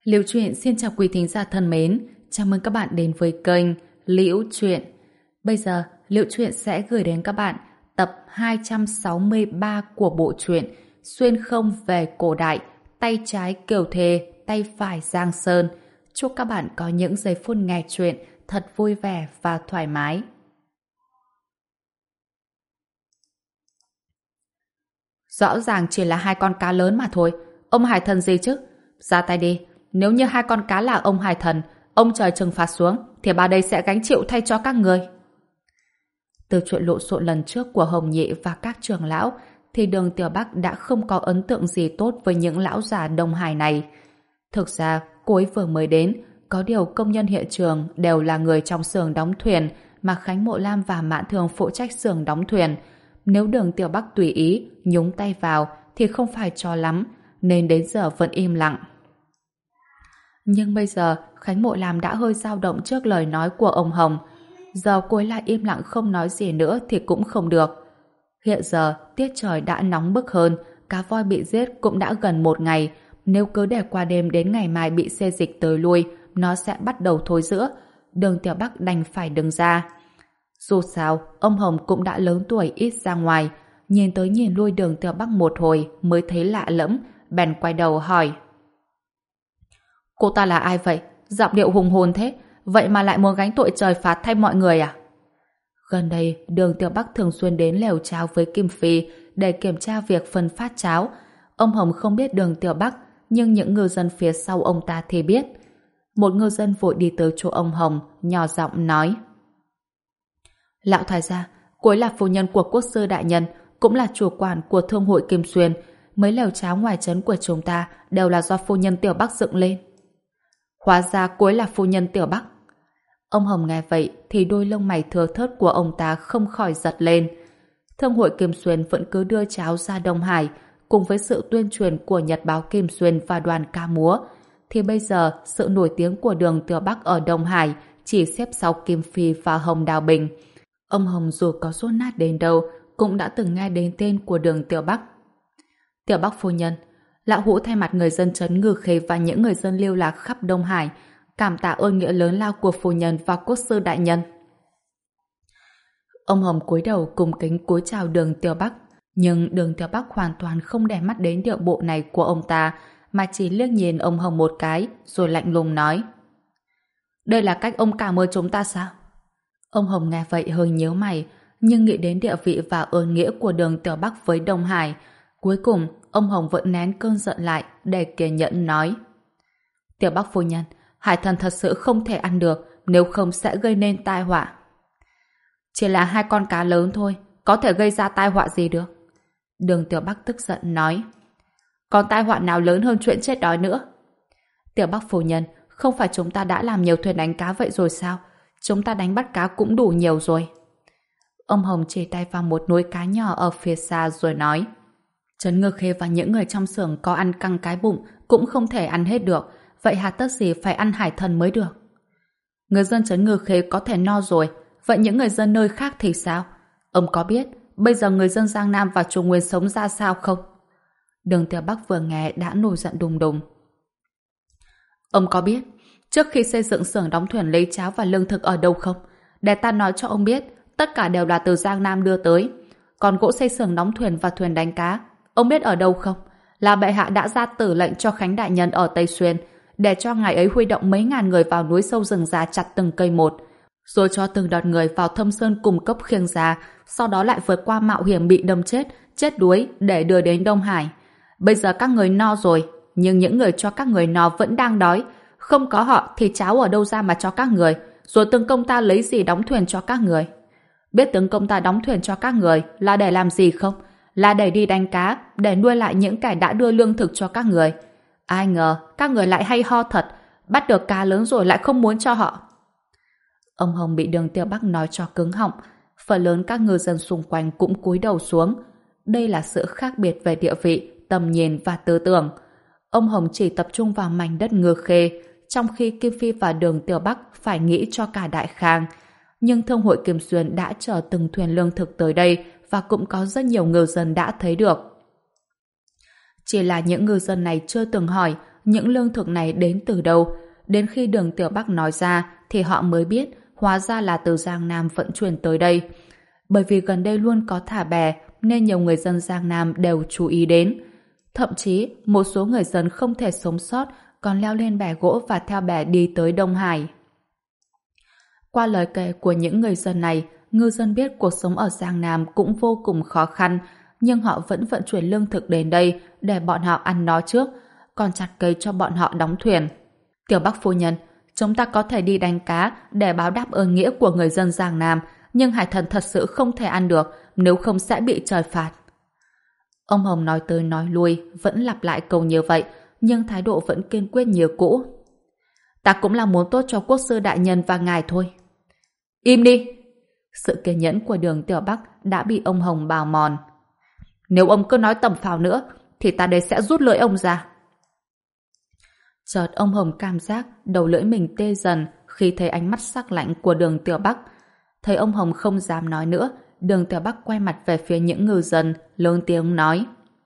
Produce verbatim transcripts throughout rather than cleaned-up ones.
Liễu Chuyện xin chào quý thính giả thân mến, chào mừng các bạn đến với kênh Liễu Chuyện. Bây giờ, Liễu Chuyện sẽ gửi đến các bạn tập hai trăm sáu mươi ba của bộ truyện Xuyên không về cổ đại, tay trái Kiều Thề, tay phải Giang Sơn. Chúc các bạn có những giây phút nghe chuyện thật vui vẻ và thoải mái. Rõ ràng chỉ là hai con cá lớn mà thôi, ông hải thần gì chứ? Ra tay đi. Nếu như hai con cá là ông hải thần, ông trời trừng phạt xuống, thì bà đây sẽ gánh chịu thay cho các người. Từ chuyện lộn xộn lần trước của Hồng Nhị và các trưởng lão, thì Đường Tiểu Bắc đã không có ấn tượng gì tốt với những lão già Đông Hải này. Thực ra, cô ấy vừa mới đến, có điều công nhân hiện trường đều là người trong xưởng đóng thuyền, mà Khánh Mộ Lam và Mãn Thường phụ trách xưởng đóng thuyền. Nếu Đường Tiểu Bắc tùy ý, nhúng tay vào, thì không phải cho lắm, nên đến giờ vẫn im lặng. Nhưng bây giờ Khánh Mộ Lam đã hơi dao động trước lời nói của ông Hồng. Giờ cô ấy lại im lặng không nói gì nữa thì cũng không được. Hiện giờ tiết trời đã nóng bức hơn, cá voi bị giết cũng đã gần một ngày. Nếu cứ để qua đêm đến ngày mai bị xê dịch tới lui, nó sẽ bắt đầu thối rữa. Đường Tiểu Bắc đành phải đứng ra. Dù sao, ông Hồng cũng đã lớn tuổi ít ra ngoài. Nhìn tới nhìn lui Đường Tiểu Bắc một hồi mới thấy lạ lẫm, bèn quay đầu hỏi: Cô ta là ai vậy? Giọng điệu hùng hồn thế, vậy mà lại muốn gánh tội trời phạt thay mọi người à? Gần đây, Đường Tiểu Bắc thường xuyên đến lều cháo với Kim Phi để kiểm tra việc phân phát cháo. Ông Hồng không biết Đường Tiểu Bắc, nhưng những ngư dân phía sau ông ta thì biết. Một ngư dân vội đi tới chỗ ông Hồng, nhỏ giọng nói: Lão thái gia, cô ấy là phu nhân của quốc sư đại nhân, cũng là chủ quản của thương hội Kim Xuyên. Mấy lều cháo ngoài trấn của chúng ta đều là do phu nhân Tiểu Bắc dựng lên. Hóa ra cô ấy là phu nhân Tiểu Bắc. Ông Hồng nghe vậy thì đôi lông mày thưa thớt của ông ta không khỏi giật lên. Thương hội Kim Xuyên vẫn cứ đưa cháo ra Đông Hải, cùng với sự tuyên truyền của Nhật báo Kim Xuyên và đoàn ca múa, thì bây giờ sự nổi tiếng của Đường Tiểu Bắc ở Đông Hải chỉ xếp sau Kim Phi và Hồng Đào Bình. Ông Hồng dù có rốt nát đến đâu cũng đã từng nghe đến tên của Đường Tiểu Bắc. Tiểu Bắc phu nhân, lão hữu thay mặt người dân trấn Ngư Khê và những người dân lưu lạc khắp Đông Hải cảm tạ ơn nghĩa lớn lao của phu nhân và quốc sư đại nhân. Ông Hồng cúi đầu cung kính cúi chào Đường Tiểu Bắc, nhưng Đường Tiểu Bắc hoàn toàn không để mắt đến điệu bộ này của ông ta, mà chỉ liếc nhìn ông Hồng một cái rồi lạnh lùng nói: Đây là cách ông cảm ơn chúng ta sao? Ông Hồng nghe vậy hơi nhíu mày, nhưng nghĩ đến địa vị và ơn nghĩa của Đường Tiểu Bắc với Đông Hải, cuối cùng ông Hồng vẫn nén cơn giận lại để kiên nhẫn nói: Tiểu Bắc phu nhân, hải thần thật sự không thể ăn được, nếu không sẽ gây nên tai họa. Chỉ là hai con cá lớn thôi, có thể gây ra tai họa gì được? Đường Tiểu Bắc tức giận nói: Còn tai họa nào lớn hơn chuyện chết đói nữa? Tiểu Bắc phu nhân, không phải chúng ta đã làm nhiều thuyền đánh cá vậy rồi sao? Chúng ta đánh bắt cá cũng đủ nhiều rồi. Ông Hồng chỉ tay vào một núi cá nhỏ ở phía xa rồi nói: Trấn Ngư Khê và những người trong xưởng có ăn căng cái bụng cũng không thể ăn hết được, vậy hà tất gì phải ăn hải thần mới được? Người dân Trấn Ngư Khê có thể no rồi, vậy những người dân nơi khác thì sao? Ông có biết bây giờ người dân Giang Nam và Trung Nguyên sống ra sao không? Đường Tiểu Bắc vừa nghe đã nổi giận đùng đùng. Ông có biết trước khi xây dựng xưởng đóng thuyền lấy cháo và lương thực ở đâu không? Để ta nói cho ông biết, tất cả đều là từ Giang Nam đưa tới. Còn gỗ xây xưởng đóng thuyền và thuyền đánh cá, ông biết ở đâu không? Là bệ hạ đã ra tử lệnh cho Khánh đại nhân ở Tây Xuyên, để cho ngài ấy huy động mấy ngàn người vào núi sâu rừng già chặt từng cây một, rồi cho từng đợt người vào thâm sơn cùng cốc khiêng già, sau đó lại vượt qua mạo hiểm bị đâm chết, chết đuối để đưa đến Đông Hải. Bây giờ các người no rồi, nhưng những người cho các người no vẫn đang đói. Không có họ thì cháo ở đâu ra mà cho các người? Rồi tướng công ta lấy gì đóng thuyền cho các người? Biết tướng công ta đóng thuyền cho các người là để làm gì không? Là để đi đánh cá, để nuôi lại những kẻ đã đưa lương thực cho các người. Ai ngờ các người lại hay ho thật, bắt được cá lớn rồi lại không muốn cho họ. Ông Hồng bị Đường Tiểu Bắc nói cho cứng họng, phần lớn các ngư dân xung quanh cũng cúi đầu xuống. Đây là sự khác biệt về địa vị, tầm nhìn và tư tưởng. Ông Hồng chỉ tập trung vào mảnh đất Ngư Khê, trong khi Kim Phi và Đường Tiểu Bắc phải nghĩ cho cả Đại Khang. Nhưng Thương hội Kim Xuyên đã chở từng thuyền lương thực tới đây và cũng có rất nhiều ngư dân đã thấy được. Chỉ là những ngư dân này chưa từng hỏi những lương thực này đến từ đâu. Đến khi Đường Tiểu Bắc nói ra thì họ mới biết hóa ra là từ Giang Nam vận chuyển tới đây. Bởi vì gần đây luôn có thả bè nên nhiều người dân Giang Nam đều chú ý đến. Thậm chí một số người dân không thể sống sót còn leo lên bè gỗ và theo bè đi tới Đông Hải. Qua lời kể của những người dân này, ngư dân biết cuộc sống ở Giang Nam cũng vô cùng khó khăn, nhưng họ vẫn vận chuyển lương thực đến đây để bọn họ ăn nó trước, còn chặt cây cho bọn họ đóng thuyền. Tiểu Bắc phu nhân, chúng ta có thể đi đánh cá để báo đáp ơn nghĩa của người dân Giang Nam, nhưng hải thần thật sự không thể ăn được, nếu không sẽ bị trời phạt. Ông Hồng nói tới nói lui, vẫn lặp lại câu như vậy, nhưng thái độ vẫn kiên quyết như cũ. Ta cũng là muốn tốt cho quốc sư đại nhân và ngài thôi. Im đi! Sự kiên nhẫn của Đường Tiểu Bắc đã bị ông Hồng bào mòn. Nếu ông cứ nói tầm phào nữa, thì ta đây sẽ rút lưỡi ông ra. Chợt ông Hồng cảm giác đầu lưỡi mình tê dần khi thấy ánh mắt sắc lạnh của Đường Tiểu Bắc. Thấy ông Hồng không dám nói nữa, Đường Tiểu Bắc quay mặt về phía những ngư dân, lớn tiếng nói.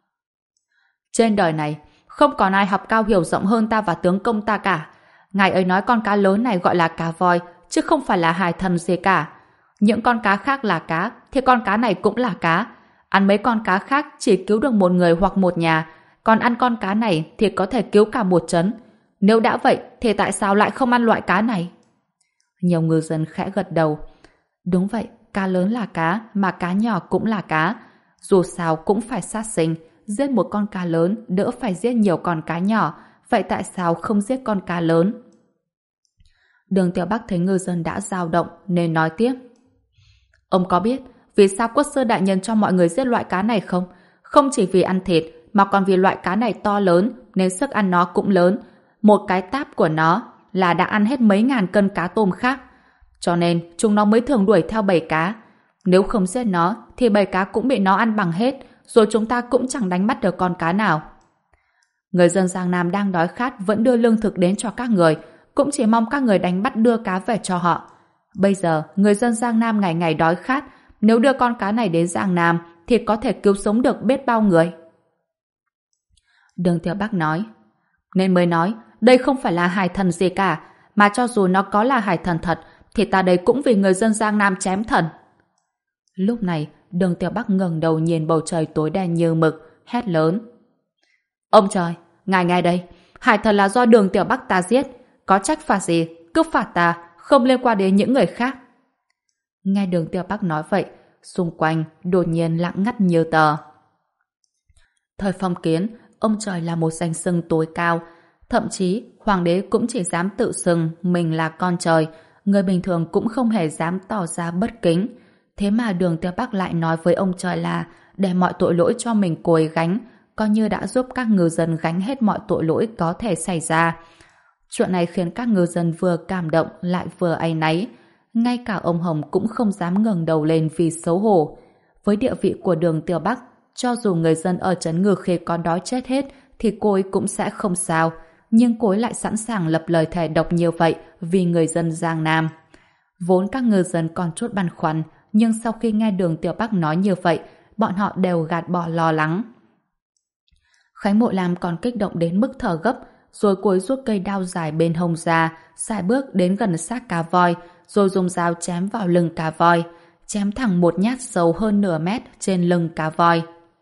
Trên đời này, không còn ai học cao hiểu rộng hơn ta và tướng công ta cả. Ngài ấy nói con cá lớn này gọi là cá voi, chứ không phải là hải thần gì cả. Những con cá khác là cá, thì con cá này cũng là cá. Ăn mấy con cá khác chỉ cứu được một người hoặc một nhà, còn ăn con cá này thì có thể cứu cả một trấn. Nếu đã vậy, thì tại sao lại không ăn loại cá này? Nhiều ngư dân khẽ gật đầu. Đúng vậy, cá lớn là cá, mà cá nhỏ cũng là cá. Dù sao cũng phải sát sinh, giết một con cá lớn đỡ phải giết nhiều con cá nhỏ, vậy tại sao không giết con cá lớn? Đường Tiểu Bắc thấy ngư dân đã dao động nên nói tiếp. Ông có biết vì sao quốc sư đại nhân cho mọi người giết loại cá này không? Không chỉ vì ăn thịt mà còn vì loại cá này to lớn nên sức ăn nó cũng lớn. Một cái táp của nó là đã ăn hết mấy ngàn cân cá tôm khác. Cho nên chúng nó mới thường đuổi theo bầy cá. Nếu không giết nó thì bầy cá cũng bị nó ăn bằng hết, rồi chúng ta cũng chẳng đánh bắt được con cá nào. Người dân Giang Nam đang đói khát vẫn đưa lương thực đến cho các người, cũng chỉ mong các người đánh bắt đưa cá về cho họ. Bây giờ người dân Giang Nam ngày ngày đói khát, nếu đưa con cá này đến Giang Nam thì có thể cứu sống được biết bao người. Đường Tiểu Bắc nói, nên mới nói đây không phải là hải thần gì cả, mà cho dù nó có là hải thần thật thì ta đây cũng vì người dân Giang Nam chém thần. Lúc này Đường Tiểu Bắc ngẩng đầu nhìn bầu trời tối đen như mực, hét lớn. Ông trời, ngài nghe đây, hải thần là do Đường Tiểu Bắc ta giết, có trách phạt gì, cứ phạt ta, không liên quan đến những người khác. Nghe Đường Tiểu Bắc nói vậy, xung quanh đột nhiên lặng ngắt như tờ. Thời phong kiến, ông trời là một danh xưng tối cao, thậm chí hoàng đế cũng chỉ dám tự xưng mình là con trời, người bình thường cũng không hề dám tỏ ra bất kính. Thế mà Đường Tiểu Bắc lại nói với ông trời là để mọi tội lỗi cho mình cùi gánh, coi như đã giúp các ngư dân gánh hết mọi tội lỗi có thể xảy ra. Chuyện này khiến các ngư dân vừa cảm động lại vừa áy náy. Ngay cả ông Hồng cũng không dám ngẩng đầu lên vì xấu hổ. Với địa vị của Đường Tiểu Bắc, cho dù người dân ở trấn Ngư Khê có đói chết hết thì cô ấy cũng sẽ không sao. Nhưng cô ấy lại sẵn sàng lập lời thề độc như vậy vì người dân Giang Nam. Vốn các ngư dân còn chút băn khoăn, nhưng sau khi nghe Đường Tiểu Bắc nói như vậy, bọn họ đều gạt bỏ lo lắng. Khánh Mộ Lam còn kích động đến mức thở gấp, rồi cô ấy rút cây đao dài bên hông ra, sải bước đến gần xác cá voi, rồi dùng dao chém vào lưng cá voi, chém thẳng một nhát sâu hơn nửa mét trên lưng cá voi.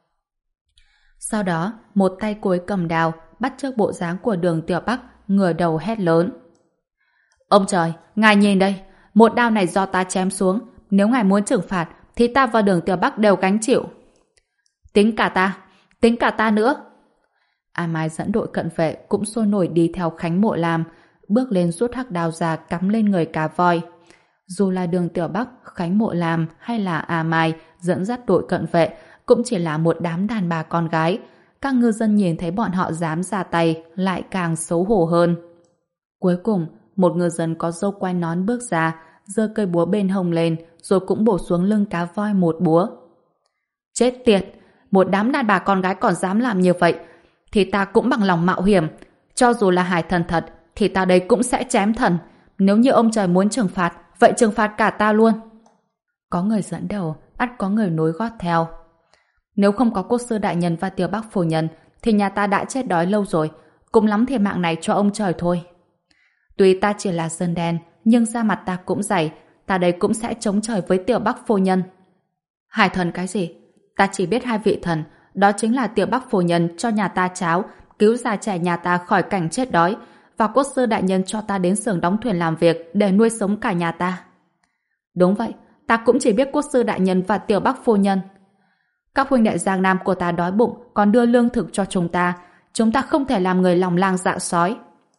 Sau đó, một tay cô ấy cầm đao, bắt chước bộ dáng của Đường Tiểu Bắc, ngửa đầu hét lớn. Ông trời, ngài nhìn đây, một đao này do ta chém xuống, nếu ngài muốn trừng phạt, thì ta và Đường Tiểu Bắc đều gánh chịu. Tính cả ta, tính cả ta nữa. A Mai dẫn đội cận vệ cũng sôi nổi đi theo Khánh Mộ Lam, bước lên rút hắc đao ra cắm lên người cá voi. Dù là Đường Tiểu Bắc, Khánh Mộ Lam hay là A Mai dẫn dắt đội cận vệ, cũng chỉ là một đám đàn bà con gái. Các ngư dân nhìn thấy bọn họ dám ra tay lại càng xấu hổ hơn. Cuối cùng, một ngư dân có râu quai nón bước ra, giơ cây búa bên hông lên, rồi cũng bổ xuống lưng cá voi một búa. Chết tiệt! Một đám đàn bà con gái còn dám làm như vậy, thì ta cũng bằng lòng mạo hiểm. Cho dù là hải thần thật, thì ta đây cũng sẽ chém thần. Nếu như ông trời muốn trừng phạt, vậy trừng phạt cả ta luôn. Có người dẫn đầu, ắt có người nối gót theo. Nếu không có quốc sư đại nhân và Tiểu Bắc phu nhân, thì nhà ta đã chết đói lâu rồi. Cùng lắm thì mạng này cho ông trời thôi. Tuy ta chỉ là dân đen, nhưng da mặt ta cũng dày, ta đây cũng sẽ chống trời với Tiểu Bắc phu nhân. Hai thần cái gì? Ta chỉ biết hai vị thần, đó chính là Tiểu Bắc phu nhân cho nhà ta cháo, cứu già trẻ nhà ta khỏi cảnh chết đói, và quốc sư đại nhân cho ta đến xưởng đóng thuyền làm việc để nuôi sống cả nhà ta. Đúng vậy, ta cũng chỉ biết quốc sư đại nhân và Tiểu Bắc phu nhân. Các huynh đệ Giang Nam của ta đói bụng còn đưa lương thực cho chúng ta, chúng ta không thể làm người lòng lang dạ sói.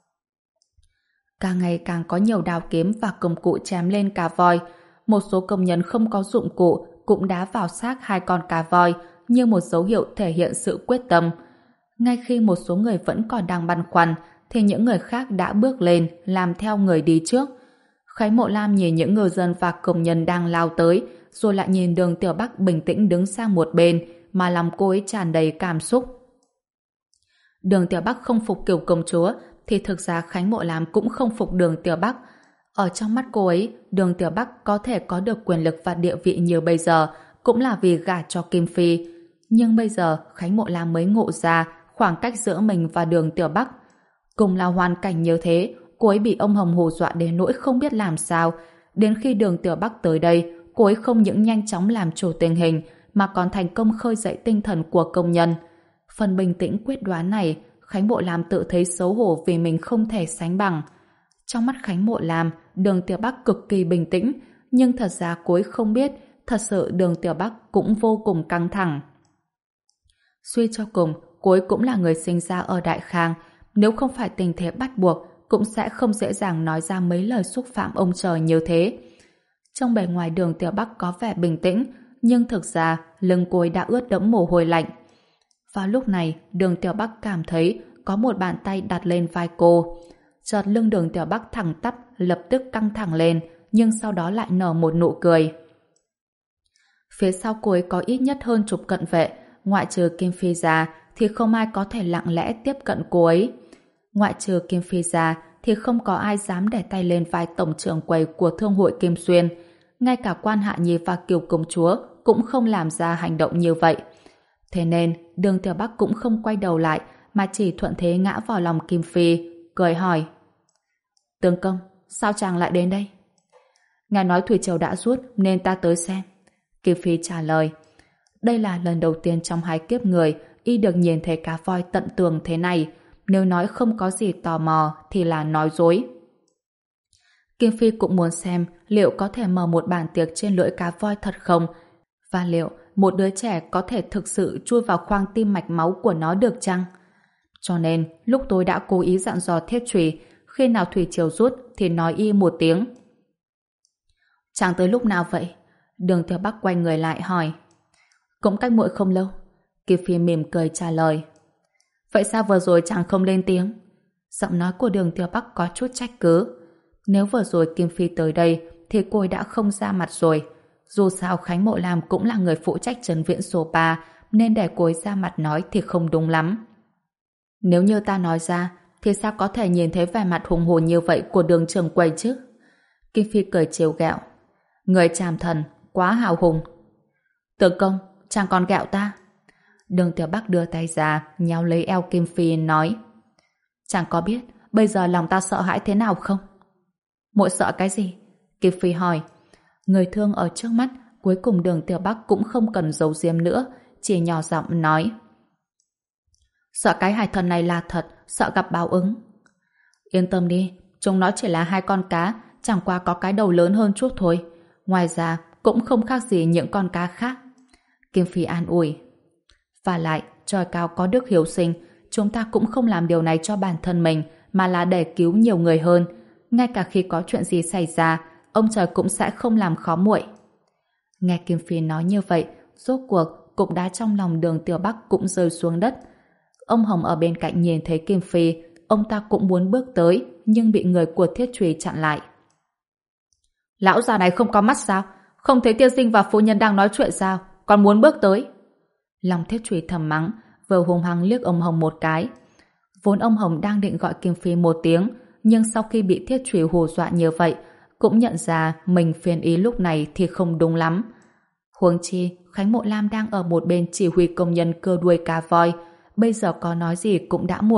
Càng ngày càng có nhiều đao kiếm và công cụ chém lên cá voi. Một số công nhân không có dụng cụ cũng đá vào xác hai con cá voi như một dấu hiệu thể hiện sự quyết tâm. Ngay khi một số người vẫn còn đang băn khoăn thì những người khác đã bước lên làm theo người đi trước. Khái Mộ Lam nhìn những ngư dân và công nhân đang lao tới, rồi lại nhìn Đường Tiểu Bắc bình tĩnh đứng sang một bên mà lòng cô ấy tràn đầy cảm xúc. Đường Tiểu Bắc không phục kiểu công chúa thì thực ra Khánh Mộ Lam cũng không phục Đường Tiểu Bắc. Ở trong mắt cô ấy, Đường Tiểu Bắc có thể có được quyền lực và địa vị như bây giờ cũng là vì gả cho Kim Phi. Nhưng bây giờ Khánh Mộ Lam mới ngộ ra khoảng cách giữa mình và Đường Tiểu Bắc. Cùng là hoàn cảnh như thế, cô ấy bị ông Hồng hù dọa đến nỗi không biết làm sao. Đến khi Đường Tiểu Bắc tới đây, cô ấy không những nhanh chóng làm chủ tình hình mà còn thành công khơi dậy tinh thần của công nhân. Phần bình tĩnh quyết đoán này, Khánh Mộ Lam tự thấy xấu hổ vì mình không thể sánh bằng. Trong mắt Khánh Mộ Lam, Đường Tiểu Bắc cực kỳ bình tĩnh, nhưng thật ra cô ấy không biết, thật sự Đường Tiểu Bắc cũng vô cùng căng thẳng. Suy cho cùng, cô ấy cũng là người sinh ra ở Đại Khang, nếu không phải tình thế bắt buộc, cũng sẽ không dễ dàng nói ra mấy lời xúc phạm ông trời như thế. Trong bề ngoài Đường Tiểu Bắc có vẻ bình tĩnh, nhưng thực ra lưng cô ấy đã ướt đẫm mồ hôi lạnh. Vào lúc này, Đường Tiểu Bắc cảm thấy có một bàn tay đặt lên vai cô. Chợt lưng Đường Tiểu Bắc thẳng tắp, lập tức căng thẳng lên, nhưng sau đó lại nở một nụ cười. Phía sau cô ấy có ít nhất hơn chục cận vệ, ngoại trừ Kim Phi ra thì không ai có thể lặng lẽ tiếp cận cô ấy. Ngoại trừ Kim Phi ra thì không có ai dám để tay lên vai tổng trưởng quầy của Thương hội Kim Xuyên. Ngay cả Quan Hạ Nhi và Kiều Công Chúa cũng không làm ra hành động như vậy. Thế nên, Đường Tiểu Bắc cũng không quay đầu lại mà chỉ thuận thế ngã vào lòng Kim Phi, cười hỏi: Tướng công, sao chàng lại đến đây? Ngài nói thủy triều đã rút nên ta tới xem. Kim Phi trả lời. Đây là lần đầu tiên trong hai kiếp người y được nhìn thấy cá voi tận tường thế này. Nếu nói không có gì tò mò thì là nói dối. Kim Phi cũng muốn xem liệu có thể mở một bàn tiệc trên lưỡi cá voi thật không, và liệu một đứa trẻ có thể thực sự chui vào khoang tim mạch máu của nó được chăng? Cho nên, lúc tôi đã cố ý dặn dò Thiết Trùy, khi nào thủy triều rút thì nói y một tiếng. Chàng tới lúc nào vậy? Đường Tiểu Bắc quay người lại hỏi. Cũng cách muội không lâu. Kim Phi mỉm cười trả lời. Vậy sao vừa rồi chàng không lên tiếng? Giọng nói của Đường Tiểu Bắc có chút trách cứ. Nếu vừa rồi Kim Phi tới đây thì cô ấy đã không ra mặt rồi. Dù sao Khánh Mộ Lam cũng là người phụ trách trấn viện số ba, nên để cô ấy ra mặt nói thì không đúng lắm. Nếu như ta nói ra thì sao có thể nhìn thấy vẻ mặt hùng hồn như vậy của Đường trưởng quầy chứ? Kim Phi cười trêu ghẹo. Người Trảm Thần quá hào hùng. Tướng công, chàng còn ghẹo ta? Đường Tiểu Bắc đưa tay ra nhéo lấy eo Kim Phi nói. Chàng có biết bây giờ lòng ta sợ hãi thế nào không? Muội sợ cái gì? Kim Phi hỏi. Người thương ở trước mắt, cuối cùng Đường Tiểu Bắc cũng không cần giấu giếm nữa, chỉ nhỏ giọng nói. Sợ cái hài thần này là thật, sợ gặp báo ứng. Yên tâm đi, chúng nó chỉ là hai con cá, chẳng qua có cái đầu lớn hơn chút thôi. Ngoài ra, cũng không khác gì những con cá khác. Kim Phi an ủi. Và lại, trời cao có đức hiếu sinh, chúng ta cũng không làm điều này cho bản thân mình, mà là để cứu nhiều người hơn. Ngay cả khi có chuyện gì xảy ra, ông trời cũng sẽ không làm khó muội. Nghe Kim Phi nói như vậy, rốt cuộc cục đá trong lòng Đường Tiểu Bắc cũng rơi xuống đất. Ông Hồng ở bên cạnh nhìn thấy Kim Phi, ông ta cũng muốn bước tới, nhưng bị người của Thiết Trùy chặn lại. Lão già này không có mắt sao? Không thấy tiên sinh và phu nhân đang nói chuyện sao? Còn muốn bước tới? Lòng Thiết Trùy thầm mắng, vừa hung hăng liếc ông Hồng một cái. Vốn ông Hồng đang định gọi Kim Phi một tiếng, nhưng sau khi bị Thiết Trùy hù dọa như vậy, cũng nhận ra mình phiền ý lúc này thì không đúng lắm. Huống chi, Khánh Mộ Lam đang ở một bên chỉ huy công nhân cưa đuôi cá voi. Bây giờ có nói gì cũng đã muộn,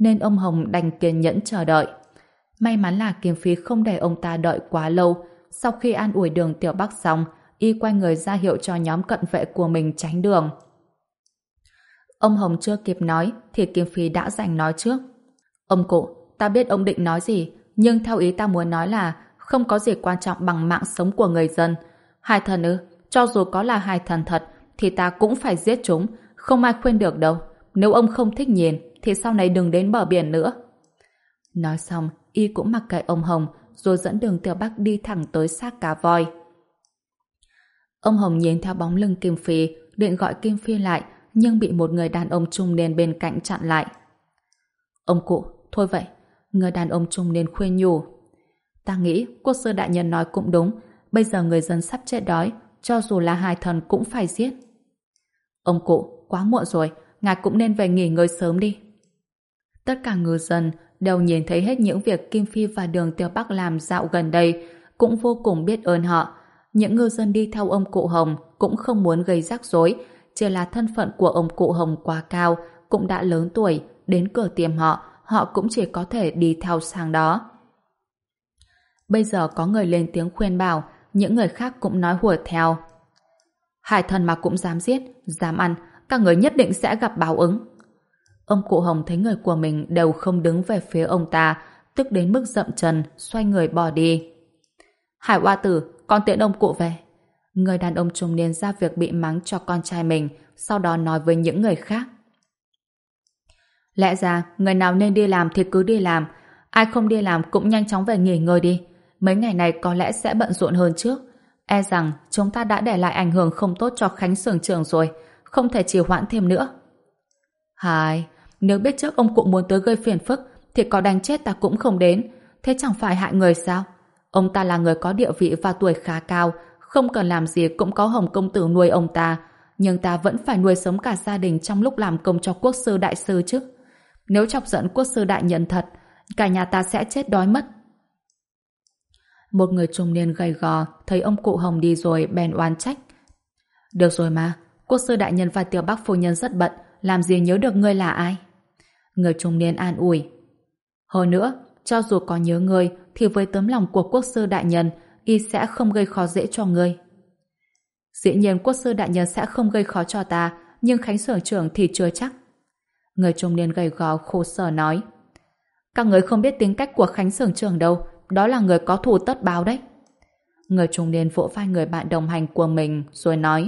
nên ông Hồng đành kiên nhẫn chờ đợi. May mắn là Kim Phi không để ông ta đợi quá lâu. Sau khi an ủi Đường Tiểu Bắc xong, y quay người ra hiệu cho nhóm cận vệ của mình tránh đường. Ông Hồng chưa kịp nói thì Kim Phi đã giành nói trước. Ông cụ, ta biết ông định nói gì, nhưng theo ý ta muốn nói là không có gì quan trọng bằng mạng sống của người dân. Hai thần ư? Cho dù có là hai thần thật thì ta cũng phải giết chúng, không ai khuyên được đâu. Nếu ông không thích nhìn thì sau này đừng đến bờ biển nữa. Nói xong, y cũng mặc kệ ông Hồng rồi dẫn Đường Tiểu Bắc đi thẳng tới xác cá voi. Ông Hồng nhìn theo bóng lưng Kim Phi, định gọi Kim Phi lại, nhưng bị một người đàn ông trung niên bên cạnh chặn lại. Ông cụ, thôi vậy. Người đàn ông trung niên khuyên nhủ. Ta nghĩ quốc sư đại nhân nói cũng đúng, bây giờ người dân sắp chết đói, cho dù là hai thần cũng phải giết. Ông cụ, quá muộn rồi, ngài cũng nên về nghỉ ngơi sớm đi. Tất cả ngư dân đều nhìn thấy hết những việc Kim Phi và Đường Tiểu Bắc làm dạo gần đây, cũng vô cùng biết ơn họ. Những ngư dân đi theo ông cụ Hồng cũng không muốn gây rắc rối, chỉ là thân phận của ông cụ Hồng quá cao, cũng đã lớn tuổi, đến cửa tiệm họ, họ cũng chỉ có thể đi theo sang đó. Bây giờ có người lên tiếng khuyên bảo, những người khác cũng nói hùa theo. Hai thần mà cũng dám giết, dám ăn, các người nhất định sẽ gặp báo ứng. Ông cụ Hồng thấy người của mình đều không đứng về phía ông ta, tức đến mức dậm chân, xoay người bỏ đi. Hải Oa Tử, con tiễn ông cụ về. Người đàn ông trung niên ra việc bị mắng cho con trai mình, sau đó nói với những người khác. Lẽ ra, người nào nên đi làm thì cứ đi làm, ai không đi làm cũng nhanh chóng về nghỉ ngơi đi. Mấy ngày này có lẽ sẽ bận rộn hơn trước. E rằng chúng ta đã để lại ảnh hưởng không tốt cho Khánh xưởng trưởng rồi, không thể trì hoãn thêm nữa. Hai, nếu biết trước ông cụ muốn tới gây phiền phức thì có đánh chết ta cũng không đến, thế chẳng phải hại người sao? Ông ta là người có địa vị và tuổi khá cao, không cần làm gì cũng có Hồng công tử nuôi ông ta, nhưng ta vẫn phải nuôi sống cả gia đình trong lúc làm công cho quốc sư đại sư chứ. Nếu chọc giận quốc sư đại nhân thật, cả nhà ta sẽ chết đói mất. Một người trung niên gầy gò thấy ông cụ Hồng đi rồi bèn oán trách. Được rồi mà, quốc sư đại nhân và Tiểu Bắc phu nhân rất bận, làm gì nhớ được ngươi là ai? Người trung niên an ủi. Hơn nữa, cho dù có nhớ ngươi thì với tấm lòng của quốc sư đại nhân, y sẽ không gây khó dễ cho ngươi. Dĩ nhiên quốc sư đại nhân sẽ không gây khó cho ta, nhưng Khánh xưởng trưởng thì chưa chắc. Người trung niên gầy gò khổ sở nói. Các người không biết tính cách của Khánh xưởng trưởng đâu, đó là người có thù tất báo đấy. Người trung niên vỗ vai người bạn đồng hành của mình rồi nói.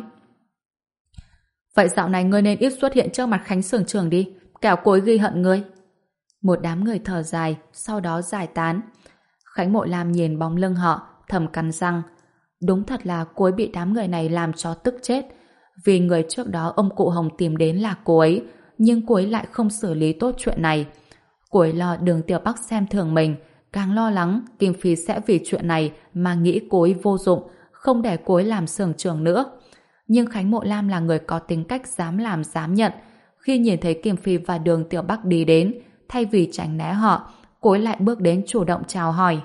Vậy dạo này ngươi nên ít xuất hiện trước mặt Khánh xưởng trưởng đi, kẻo cô ấy ghi hận ngươi. Một đám người thở dài, sau đó giải tán. Khánh Mộ Lam nhìn bóng lưng họ, thầm cắn răng. Đúng thật là cô ấy bị đám người này làm cho tức chết. Vì người trước đó ông cụ Hồng tìm đến là cô ấy, nhưng cô ấy lại không xử lý tốt chuyện này. Cô ấy lo Đường Tiểu Bắc xem thường mình, càng lo lắng Kim Phi sẽ vì chuyện này mà nghĩ cô ấy vô dụng, không để cô ấy làm xưởng trưởng nữa. Nhưng Khánh Mộ Lam là người có tính cách dám làm dám nhận. Khi nhìn thấy Kim Phi và Đường Tiểu Bắc đi đến, thay vì tránh né họ, cô ấy lại bước đến chủ động chào hỏi.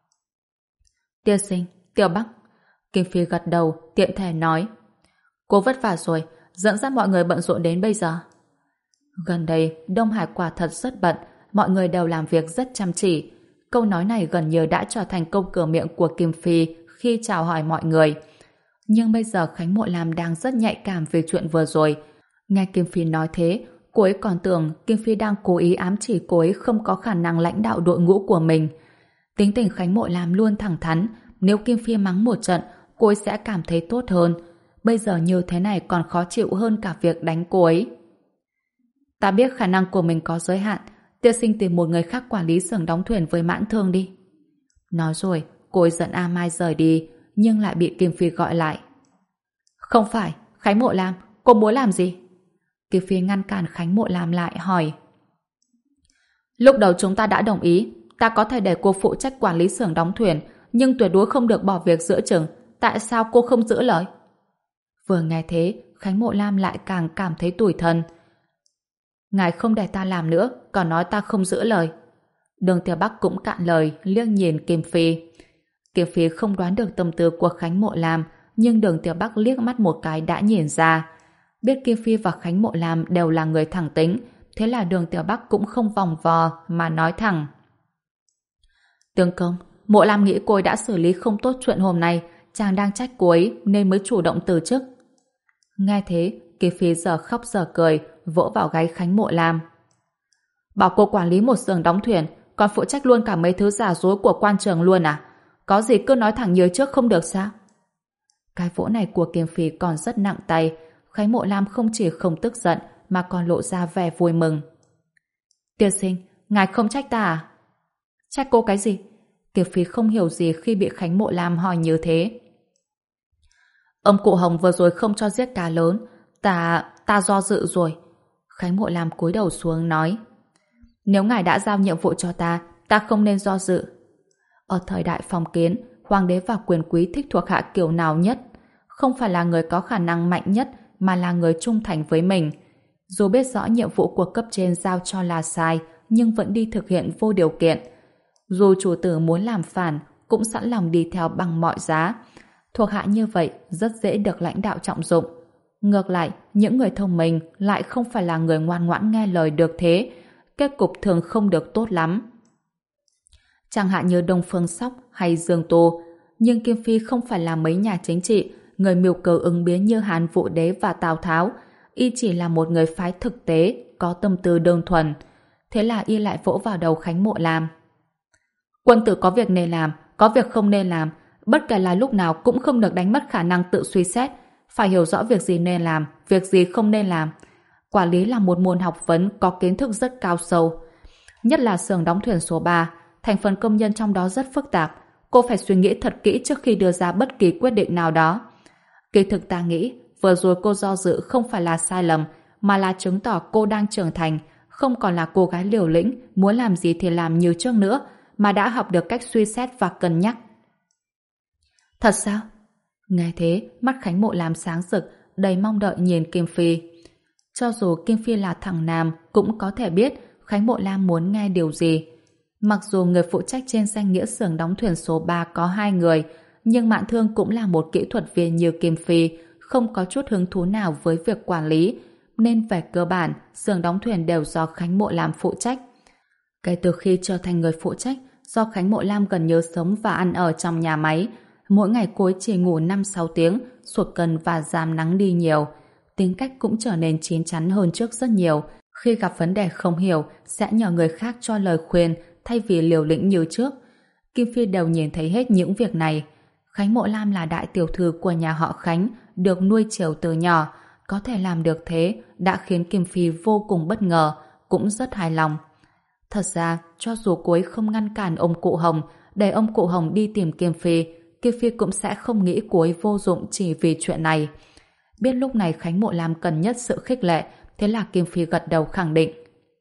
Tiên sinh, Tiểu Bắc. Kim Phi gật đầu, tiện thể nói. Cô vất vả rồi, dẫn dắt mọi người bận rộn đến bây giờ. Gần đây, Đông Hải quả thật rất bận, mọi người đều làm việc rất chăm chỉ. Câu nói này gần như đã trở thành câu cửa miệng của Kim Phi khi chào hỏi mọi người. Nhưng bây giờ Khánh Mộ Lam đang rất nhạy cảm về chuyện vừa rồi. Nghe Kim Phi nói thế, cô ấy còn tưởng Kim Phi đang cố ý ám chỉ cô ấy không có khả năng lãnh đạo đội ngũ của mình. Tính tình Khánh Mộ Lam luôn thẳng thắn, nếu Kim Phi mắng một trận, cô ấy sẽ cảm thấy tốt hơn. Bây giờ như thế này còn khó chịu hơn cả việc đánh cô ấy. Ta biết khả năng của mình có giới hạn, tiên sinh tìm một người khác quản lý xưởng đóng thuyền với Mãn Thương đi. Nói rồi, cô ấy dẫn A Mai rời đi, nhưng lại bị Kim Phi gọi lại. Không phải, Khánh Mộ Lam, cô muốn làm gì? Kim Phi ngăn cản Khánh Mộ Lam lại hỏi. Lúc đầu chúng ta đã đồng ý, ta có thể để cô phụ trách quản lý xưởng đóng thuyền, nhưng tuyệt đối không được bỏ việc giữa chừng. Tại sao cô không giữ lời? Vừa nghe thế, Khánh Mộ Lam lại càng cảm thấy tủi thân. Ngài không để ta làm nữa, còn nói ta không giữ lời. Đường Tiểu Bắc cũng cạn lời, liếc nhìn Kim Phi. Kim Phi không đoán được tâm tư của Khánh Mộ Lam, nhưng Đường Tiểu Bắc liếc mắt một cái đã nhìn ra. Biết Kim Phi và Khánh Mộ Lam đều là người thẳng tính, thế là Đường Tiểu Bắc cũng không vòng vò mà nói thẳng. Tướng công, Mộ Lam nghĩ cô ấy đã xử lý không tốt chuyện hôm nay, chàng đang trách cô ấy nên mới chủ động từ chức. Nghe thế, Kỳ Phi giờ khóc giờ cười, vỗ vào gáy Khánh Mộ Lam. Bảo cô quản lý một xưởng đóng thuyền, còn phụ trách luôn cả mấy thứ giả dối của quan trường luôn à? Có gì cứ nói thẳng như trước không được sao? Cái vỗ này của Kiều Phi còn rất nặng tay. Khánh Mộ Lam không chỉ không tức giận mà còn lộ ra vẻ vui mừng. Tiên sinh, ngài không trách ta à? Trách cô cái gì? Kiều Phi không hiểu gì khi bị Khánh Mộ Lam hỏi như thế. Ông cụ Hồng vừa rồi không cho giết cá lớn, ta ta do dự rồi. Khánh Mộ Lam cúi đầu xuống nói. Nếu ngài đã giao nhiệm vụ cho ta, ta không nên do dự. Ở thời đại phong kiến, hoàng đế và quyền quý thích thuộc hạ kiểu nào nhất? Không phải là người có khả năng mạnh nhất, mà là người trung thành với mình. Dù biết rõ nhiệm vụ của cấp trên giao cho là sai, nhưng vẫn đi thực hiện vô điều kiện. Dù chủ tử muốn làm phản, cũng sẵn lòng đi theo bằng mọi giá. Thuộc hạ như vậy rất dễ được lãnh đạo trọng dụng. Ngược lại, những người thông minh lại không phải là người ngoan ngoãn nghe lời được thế. Kết cục thường không được tốt lắm. Chẳng hạn như Đông Phương Sóc hay Dương Tô, nhưng Kim Phi không phải là mấy nhà chính trị, người mưu cờ ứng biến như Hán Vũ Đế và Tào Tháo. Y chỉ là một người phái thực tế, có tâm tư đơn thuần. Thế là y lại vỗ vào đầu Khánh Mộ Lam. Quân tử có việc nên làm, có việc không nên làm, bất kể là lúc nào cũng không được đánh mất khả năng tự suy xét, phải hiểu rõ việc gì nên làm, việc gì không nên làm. Quản lý là một môn học vấn có kiến thức rất cao sâu. Nhất là xưởng đóng thuyền số ba, thành phần công nhân trong đó rất phức tạp. Cô phải suy nghĩ thật kỹ trước khi đưa ra bất kỳ quyết định nào đó. Kỳ thực ta nghĩ, vừa rồi cô do dự không phải là sai lầm, mà là chứng tỏ cô đang trưởng thành, không còn là cô gái liều lĩnh, muốn làm gì thì làm như trước nữa, mà đã học được cách suy xét và cân nhắc. Thật sao? Nghe thế, mắt Khánh Mộ Lam sáng rực, đầy mong đợi nhìn Kim Phi. Cho dù Kim Phi là thằng nam, cũng có thể biết Khánh Mộ Lam muốn nghe điều gì. Mặc dù người phụ trách trên danh nghĩa xưởng đóng thuyền số ba có hai người, nhưng Mạn Thương cũng là một kỹ thuật viên như Kim Phi, không có chút hứng thú nào với việc quản lý, nên về cơ bản, xưởng đóng thuyền đều do Khánh Mộ Lam phụ trách. Kể từ khi trở thành người phụ trách, do Khánh Mộ Lam gần như sống và ăn ở trong nhà máy, mỗi ngày cô ấy chỉ ngủ năm sáu tiếng, sụt cân và giảm nắng đi nhiều. Tính cách cũng trở nên chín chắn hơn trước rất nhiều. Khi gặp vấn đề không hiểu, sẽ nhờ người khác cho lời khuyên thay vì liều lĩnh như trước. Kim Phi đều nhìn thấy hết những việc này. Khánh Mộ Lam là đại tiểu thư của nhà họ Khánh, được nuôi chiều từ nhỏ. Có thể làm được thế đã khiến Kim Phi vô cùng bất ngờ, cũng rất hài lòng. Thật ra, cho dù cô ấy không ngăn cản ông cụ Hồng, để ông cụ Hồng đi tìm Kim Phi, Kim Phi cũng sẽ không nghĩ cô ấy vô dụng chỉ vì chuyện này. Biết lúc này Khánh Mộ Lam cần nhất sự khích lệ, thế là Kim Phi gật đầu khẳng định.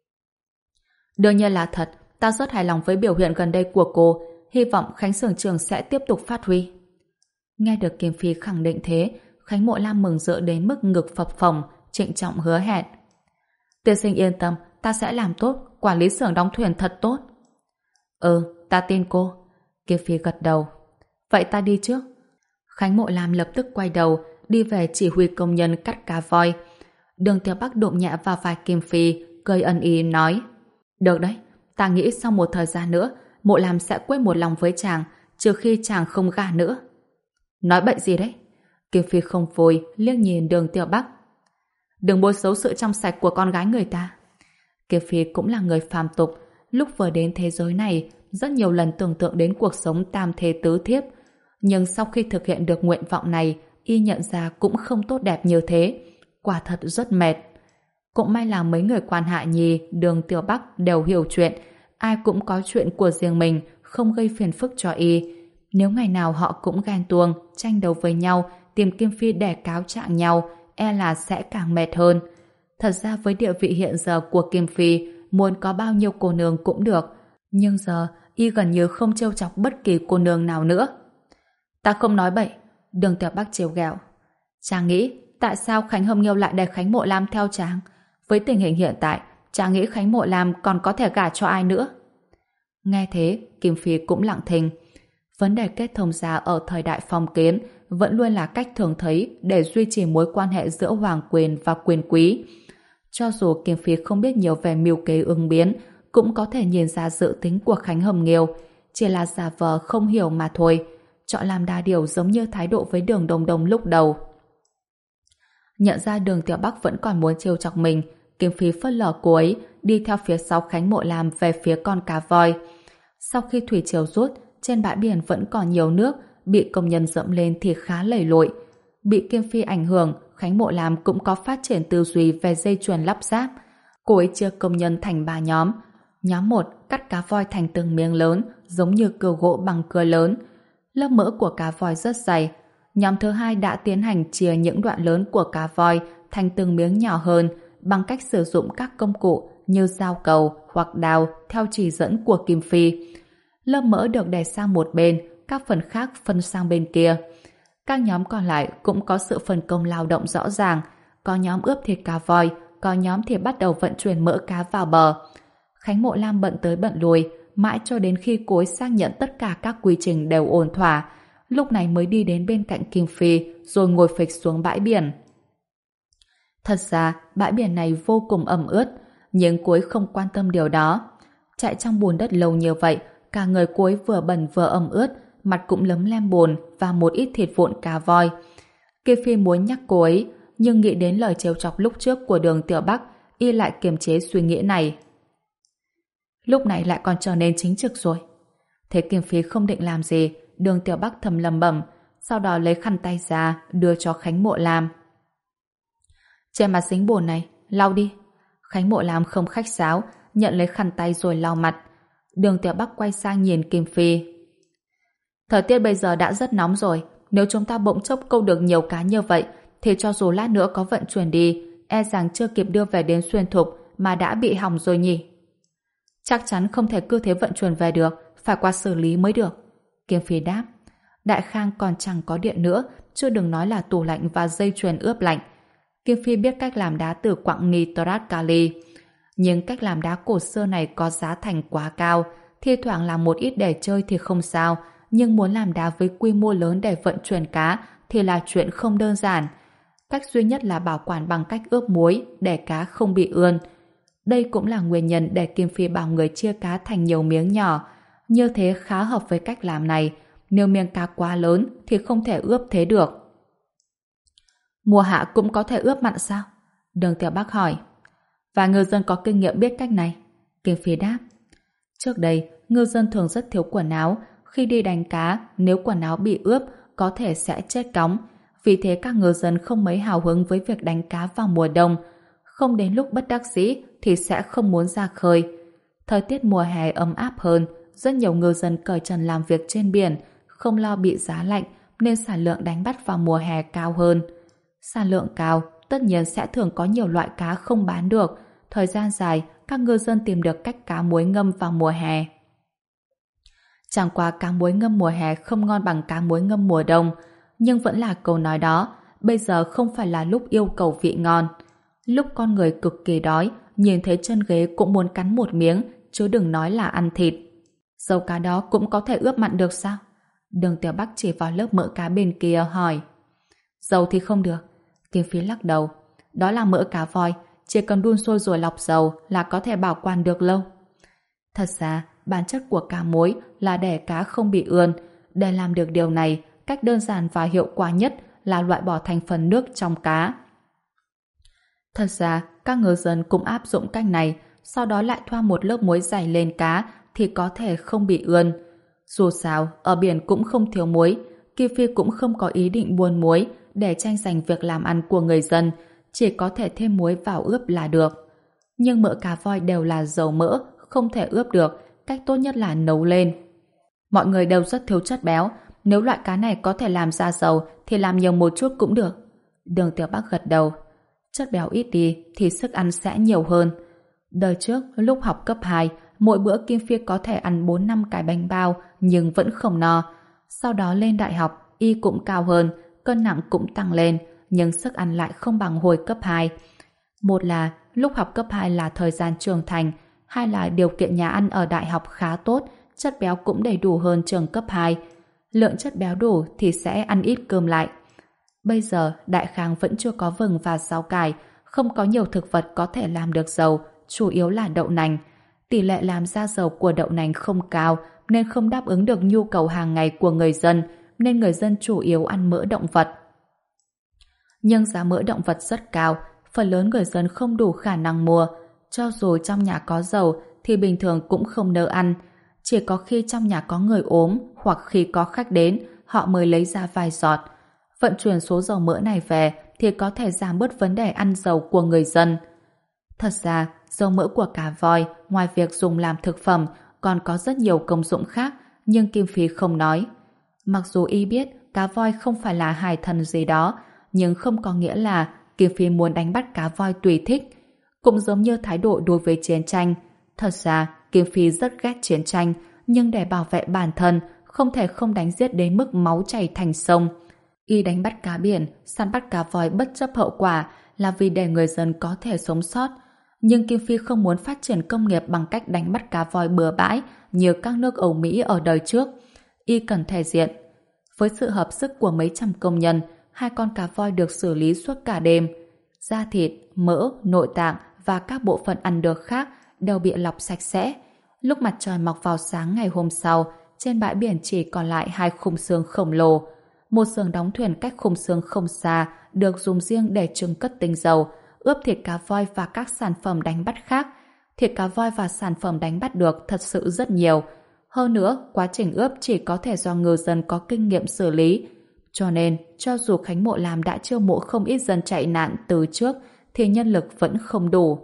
Đương nhiên là thật, ta rất hài lòng với biểu hiện gần đây của cô, hy vọng Khánh xưởng trưởng sẽ tiếp tục phát huy. Nghe được Kim Phi khẳng định thế, Khánh Mộ Lam mừng rỡ đến mức ngực phập phồng, trịnh trọng hứa hẹn. Tiên sinh yên tâm, ta sẽ làm tốt, quản lý xưởng đóng thuyền thật tốt. Ừ, ta tin cô. Kim Phi gật đầu. Vậy ta đi trước. Khánh Mộ Lam lập tức quay đầu, đi về chỉ huy công nhân cắt cá voi. Đường Tiểu Bắc đụng nhẹ vào vai Kim Phi, cười ân ý nói. Được đấy, ta nghĩ sau một thời gian nữa, Mộ Lam sẽ quyết một lòng với chàng, trừ khi chàng không gả nữa. Nói bậy gì đấy? Kim Phi không vui, liếc nhìn Đường Tiểu Bắc. Đừng bôi xấu sự trong sạch của con gái người ta. Kim Phi cũng là người phàm tục, lúc vừa đến thế giới này, rất nhiều lần tưởng tượng đến cuộc sống tam thê tứ thiếp, nhưng sau khi thực hiện được nguyện vọng này, y nhận ra cũng không tốt đẹp như thế, quả thật rất mệt. Cũng may là mấy người quan hạ nhi, Đường Tiểu Bắc đều hiểu chuyện, ai cũng có chuyện của riêng mình, không gây phiền phức cho y. Nếu ngày nào họ cũng ghen tuông, tranh đấu với nhau, tìm Kim Phi để cáo trạng nhau, e là sẽ càng mệt hơn. Thật ra với địa vị hiện giờ của Kim Phi, muốn có bao nhiêu cô nương cũng được, nhưng giờ y gần như không trêu chọc bất kỳ cô nương nào nữa. Ta không nói bậy. Đường Tiểu Bắc trêu ghẹo. Chàng nghĩ tại sao Khánh Hâm Nghiêu lại để Khánh Mộ Lam theo chàng? Với tình hình hiện tại, chàng nghĩ Khánh Mộ Lam còn có thể gả cho ai nữa? Nghe thế, Kim Phi cũng lặng thinh. Vấn đề kết thông gia ở thời đại phong kiến vẫn luôn là cách thường thấy để duy trì mối quan hệ giữa hoàng quyền và quyền quý. Cho dù Kim Phi không biết nhiều về mưu kế ứng biến, cũng có thể nhìn ra dự tính của Khánh Hồng Nghiêu, chỉ là giả vờ không hiểu mà thôi. Chọn làm đa điều giống như thái độ với Đường Đồng Đồng lúc đầu. Nhận ra Đường Tiểu Bắc vẫn còn muốn trêu chọc mình, Kim Phi phớt lờ cô ấy, đi theo phía sau Khánh Mộ Lam về phía con cá voi. Sau khi thủy triều rút, trên bãi biển vẫn còn nhiều nước, bị công nhân dẫm lên thì khá lầy lội. Bị Kim Phi ảnh hưởng, Khánh Mộ Lam cũng có phát triển tư duy về dây chuyền lắp ráp. Cô ấy chia công nhân thành ba nhóm. Nhóm một cắt cá voi thành từng miếng lớn, giống như cưa gỗ bằng cưa lớn. Lớp mỡ của cá voi rất dày. Nhóm thứ hai đã tiến hành chia những đoạn lớn của cá voi thành từng miếng nhỏ hơn bằng cách sử dụng các công cụ như dao cầu hoặc đào theo chỉ dẫn của Kim Phi. Lớp mỡ được đẩy sang một bên, các phần khác phân sang bên kia. Các nhóm còn lại cũng có sự phân công lao động rõ ràng. Có nhóm ướp thịt cá voi, có nhóm thì bắt đầu vận chuyển mỡ cá vào bờ. Khánh Mộ Lam bận tới bận lui, mãi cho đến khi cô ấy xác nhận tất cả các quy trình đều ổn thỏa, lúc này mới đi đến bên cạnh Kim Phi rồi ngồi phịch xuống bãi biển. Thật ra bãi biển này vô cùng ẩm ướt, nhưng cô ấy không quan tâm điều đó. Chạy trong bùn đất lâu như vậy, cả người cô ấy vừa bẩn vừa ẩm ướt, mặt cũng lấm lem bùn và một ít thịt vụn cá voi. Kim Phi muốn nhắc cô ấy, nhưng nghĩ đến lời trêu chọc lúc trước của Đường Tiểu Bắc, y lại kiềm chế suy nghĩ này. Lúc này lại còn trở nên chính trực rồi. Thế Kim Phi không định làm gì, Đường Tiểu Bắc thầm lầm bẩm, sau đó lấy khăn tay ra đưa cho Khánh Mộ Lam. Trên mặt dính bùn này, lau đi. Khánh Mộ Lam không khách sáo, nhận lấy khăn tay rồi lau mặt. Đường Tiểu Bắc quay sang nhìn Kim Phi. Thời tiết bây giờ đã rất nóng rồi, nếu chúng ta bỗng chốc câu được nhiều cá như vậy, thì cho dù lát nữa có vận chuyển đi, e rằng chưa kịp đưa về đến Xuyên Thục mà đã bị hỏng rồi nhỉ. Chắc chắn không thể cứ thế vận chuyển về được, phải qua xử lý mới được. Kim Phi đáp. Đại Khang còn chẳng có điện nữa, chứ đừng nói là tủ lạnh và dây chuyền ướp lạnh. Kim Phi biết cách làm đá từ quặng nitrat kali. Nhưng cách làm đá cổ xưa này có giá thành quá cao, thi thoảng làm một ít để chơi thì không sao, nhưng muốn làm đá với quy mô lớn để vận chuyển cá thì là chuyện không đơn giản. Cách duy nhất là bảo quản bằng cách ướp muối để cá không bị ươn. Đây cũng là nguyên nhân để Kim Phi bảo người chia cá thành nhiều miếng nhỏ. Như thế khá hợp với cách làm này. Nếu miếng cá quá lớn thì không thể ướp thế được. Mùa hạ cũng có thể ướp mặn sao? Đường Tiểu Bắc hỏi. Và ngư dân có kinh nghiệm biết cách này. Kim Phi đáp. Trước đây, ngư dân thường rất thiếu quần áo. Khi đi đánh cá, nếu quần áo bị ướp, có thể sẽ chết cóng. Vì thế các ngư dân không mấy hào hứng với việc đánh cá vào mùa đông. Không đến lúc bất đắc dĩ thì sẽ không muốn ra khơi. Thời tiết mùa hè ấm áp hơn, rất nhiều ngư dân cởi trần làm việc trên biển, không lo bị giá lạnh nên sản lượng đánh bắt vào mùa hè cao hơn. Sản lượng cao, tất nhiên sẽ thường có nhiều loại cá không bán được. Thời gian dài, các ngư dân tìm được cách cá muối ngâm vào mùa hè. Chẳng qua cá muối ngâm mùa hè không ngon bằng cá muối ngâm mùa đông, nhưng vẫn là câu nói đó, bây giờ không phải là lúc yêu cầu vị ngon. Lúc con người cực kỳ đói, nhìn thấy chân ghế cũng muốn cắn một miếng, chứ đừng nói là ăn thịt. Dầu cá đó cũng có thể ướp mặn được sao? Đường Tiểu Bắc chỉ vào lớp mỡ cá bên kia hỏi. Dầu thì không được. Kim Phi lắc đầu. Đó là mỡ cá voi, chỉ cần đun sôi rồi lọc dầu là có thể bảo quản được lâu. Thật ra, bản chất của cá muối là để cá không bị ươn. Để làm được điều này, cách đơn giản và hiệu quả nhất là loại bỏ thành phần nước trong cá. Thật ra, các ngư dân cũng áp dụng cách này, sau đó lại thoa một lớp muối dày lên cá thì có thể không bị ươn. Dù sao, ở biển cũng không thiếu muối, Kim Phi cũng không có ý định buôn muối để tranh giành việc làm ăn của người dân, chỉ có thể thêm muối vào ướp là được. Nhưng mỡ cá voi đều là dầu mỡ, không thể ướp được, cách tốt nhất là nấu lên. Mọi người đều rất thiếu chất béo, nếu loại cá này có thể làm ra dầu thì làm nhiều một chút cũng được. Đường Tiểu Bắc gật đầu. Chất béo ít đi thì sức ăn sẽ nhiều hơn. Đời trước, lúc học cấp hai, mỗi bữa Kim Phi có thể ăn bốn năm cái bánh bao nhưng vẫn không no. Sau đó lên đại học, y cũng cao hơn, cân nặng cũng tăng lên, nhưng sức ăn lại không bằng hồi cấp hai. Một là lúc học cấp hai là thời gian trưởng thành, hai là điều kiện nhà ăn ở đại học khá tốt, chất béo cũng đầy đủ hơn trường cấp hai. Lượng chất béo đủ thì sẽ ăn ít cơm lại. Bây giờ Đại Khang vẫn chưa có vừng và rau cải, không có nhiều thực vật có thể làm được dầu, chủ yếu là đậu nành. Tỷ lệ làm ra dầu của đậu nành không cao nên không đáp ứng được nhu cầu hàng ngày của người dân, nên người dân chủ yếu ăn mỡ động vật. Nhưng giá mỡ động vật rất cao, phần lớn người dân không đủ khả năng mua. Cho dù trong nhà có dầu thì bình thường cũng không nỡ ăn. Chỉ có khi trong nhà có người ốm hoặc khi có khách đến, họ mới lấy ra vài giọt. Vận chuyển số dầu mỡ này về thì có thể giảm bớt vấn đề ăn dầu của người dân. Thật ra, dầu mỡ của cá voi ngoài việc dùng làm thực phẩm còn có rất nhiều công dụng khác, nhưng Kim Phi không nói. Mặc dù y biết cá voi không phải là hài thần gì đó, nhưng không có nghĩa là Kim Phi muốn đánh bắt cá voi tùy thích. Cũng giống như thái độ đối với chiến tranh. Thật ra, Kim Phi rất ghét chiến tranh, nhưng để bảo vệ bản thân, không thể không đánh giết đến mức máu chảy thành sông. Y đánh bắt cá biển, săn bắt cá voi bất chấp hậu quả là vì để người dân có thể sống sót. Nhưng Kim Phi không muốn phát triển công nghiệp bằng cách đánh bắt cá voi bừa bãi như các nước Âu Mỹ ở đời trước. Y cần thể diện. Với sự hợp sức của mấy trăm công nhân, hai con cá voi được xử lý suốt cả đêm. Da thịt, mỡ, nội tạng và các bộ phận ăn được khác đều bị lọc sạch sẽ. Lúc mặt trời mọc vào sáng ngày hôm sau, trên bãi biển chỉ còn lại hai khung xương khổng lồ. Một xưởng đóng thuyền cách khung xương không xa được dùng riêng để trưng cất tinh dầu, ướp thịt cá voi và các sản phẩm đánh bắt khác. Thịt cá voi và sản phẩm đánh bắt được thật sự rất nhiều. Hơn nữa, quá trình ướp chỉ có thể do ngư dân có kinh nghiệm xử lý. Cho nên, cho dù Khánh Mộ Lam đã chiêu mộ không ít dân chạy nạn từ trước, thì nhân lực vẫn không đủ.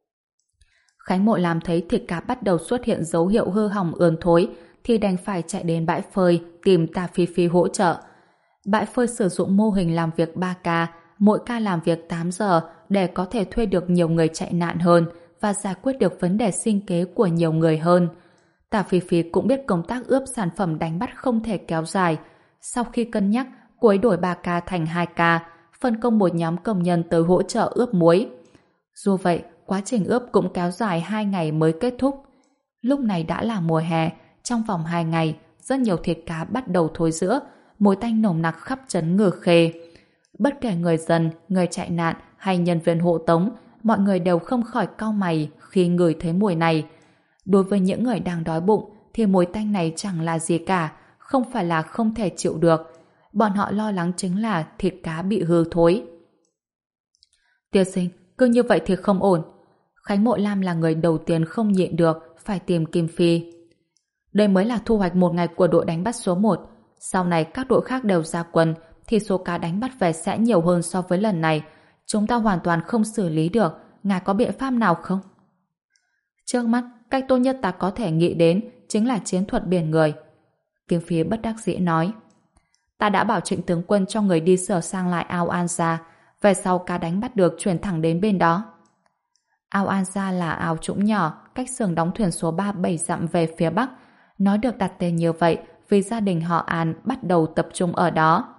Khánh Mộ Lam thấy thịt cá bắt đầu xuất hiện dấu hiệu hư hỏng ươn thối, thì đành phải chạy đến bãi phơi tìm Tà Phi Phi hỗ trợ. Bãi phơi sử dụng mô hình làm việc ba ca, mỗi ca làm việc tám giờ để có thể thuê được nhiều người chạy nạn hơn và giải quyết được vấn đề sinh kế của nhiều người hơn. Tà Phi Phi cũng biết công tác ướp sản phẩm đánh bắt không thể kéo dài. Sau khi cân nhắc, cô ấy đổi ba ca thành hai ca, phân công một nhóm công nhân tới hỗ trợ ướp muối. Dù vậy, quá trình ướp cũng kéo dài hai ngày mới kết thúc. Lúc này đã là mùa hè, trong vòng hai ngày, rất nhiều thịt cá bắt đầu thối rữa, mùi tanh nồng nặc khắp trấn Ngư Khê. Bất kể người dân, người chạy nạn hay nhân viên hộ tống, mọi người đều không khỏi cau mày khi ngửi thấy mùi này. Đối với những người đang đói bụng thì mùi tanh này chẳng là gì cả, không phải là không thể chịu được. Bọn họ lo lắng chính là thịt cá bị hư thối. Tiên sinh, cứ như vậy thì không ổn. Khánh Mộ Lam là người đầu tiên không nhịn được, phải tìm Kim Phi. Đây mới là thu hoạch một ngày của đội đánh bắt số một. Sau này các đội khác đều ra quân, thì số cá đánh bắt về sẽ nhiều hơn so với lần này. Chúng ta hoàn toàn không xử lý được. Ngài có biện pháp nào không? Trước mắt, cách tốt nhất ta có thể nghĩ đến chính là chiến thuật biển người. Kim Phi bất đắc dĩ nói. Ta đã bảo Trịnh tướng quân cho người đi sửa sang lại ao An Gia. Về sau cá đánh bắt được chuyển thẳng đến bên đó. Ao An Gia là ao trũng nhỏ, cách xưởng đóng thuyền số ba bảy dặm về phía bắc. Nó được đặt tên như vậy vì gia đình họ An bắt đầu tập trung ở đó.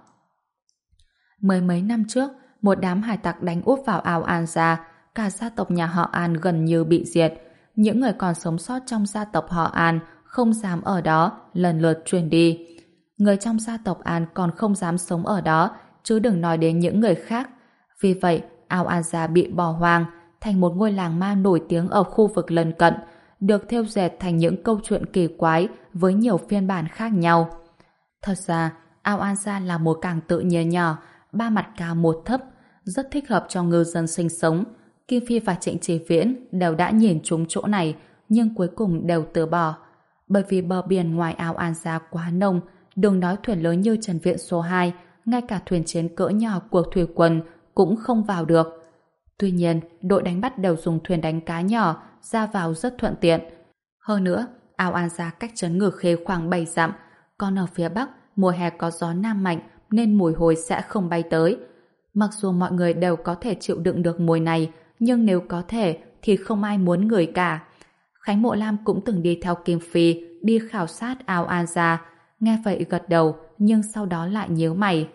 Mười mấy năm trước, một đám hải tặc đánh úp vào ao An Gia, cả gia tộc nhà họ An gần như bị diệt. Những người còn sống sót trong gia tộc họ An không dám ở đó, lần lượt chuyển đi. Người trong gia tộc An còn không dám sống ở đó, chứ đừng nói đến những người khác. Vì vậy, ao An Gia bị bỏ hoang, thành một ngôi làng ma nổi tiếng ở khu vực lân cận, được thêu dệt thành những câu chuyện kỳ quái với nhiều phiên bản khác nhau. Thật ra, ao An Gia là một cảng tự nhiên nhỏ, ba mặt cao một thấp, rất thích hợp cho ngư dân sinh sống. Kim Phi và Trịnh Chỉ Viễn đều đã nhìn trúng chỗ này, nhưng cuối cùng đều từ bỏ. Bởi vì bờ biển ngoài ao An Gia quá nông, đừng nói thuyền lớn như Trần Viện số hai, ngay cả thuyền chiến cỡ nhỏ của thủy quân cũng không vào được. Tuy nhiên, đội đánh bắt đều dùng thuyền đánh cá nhỏ, ra vào rất thuận tiện. Hơn nữa, ao An Gia cách trấn Ngư Khê khoảng bảy dặm, còn ở phía bắc, mùa hè có gió nam mạnh nên mùi hôi sẽ không bay tới. Mặc dù mọi người đều có thể chịu đựng được mùi này, nhưng nếu có thể thì không ai muốn ngửi cả. Khánh Mộ Lam cũng từng đi theo Kim Phi đi khảo sát ao An Gia, nghe vậy gật đầu, nhưng sau đó lại nhíu mày.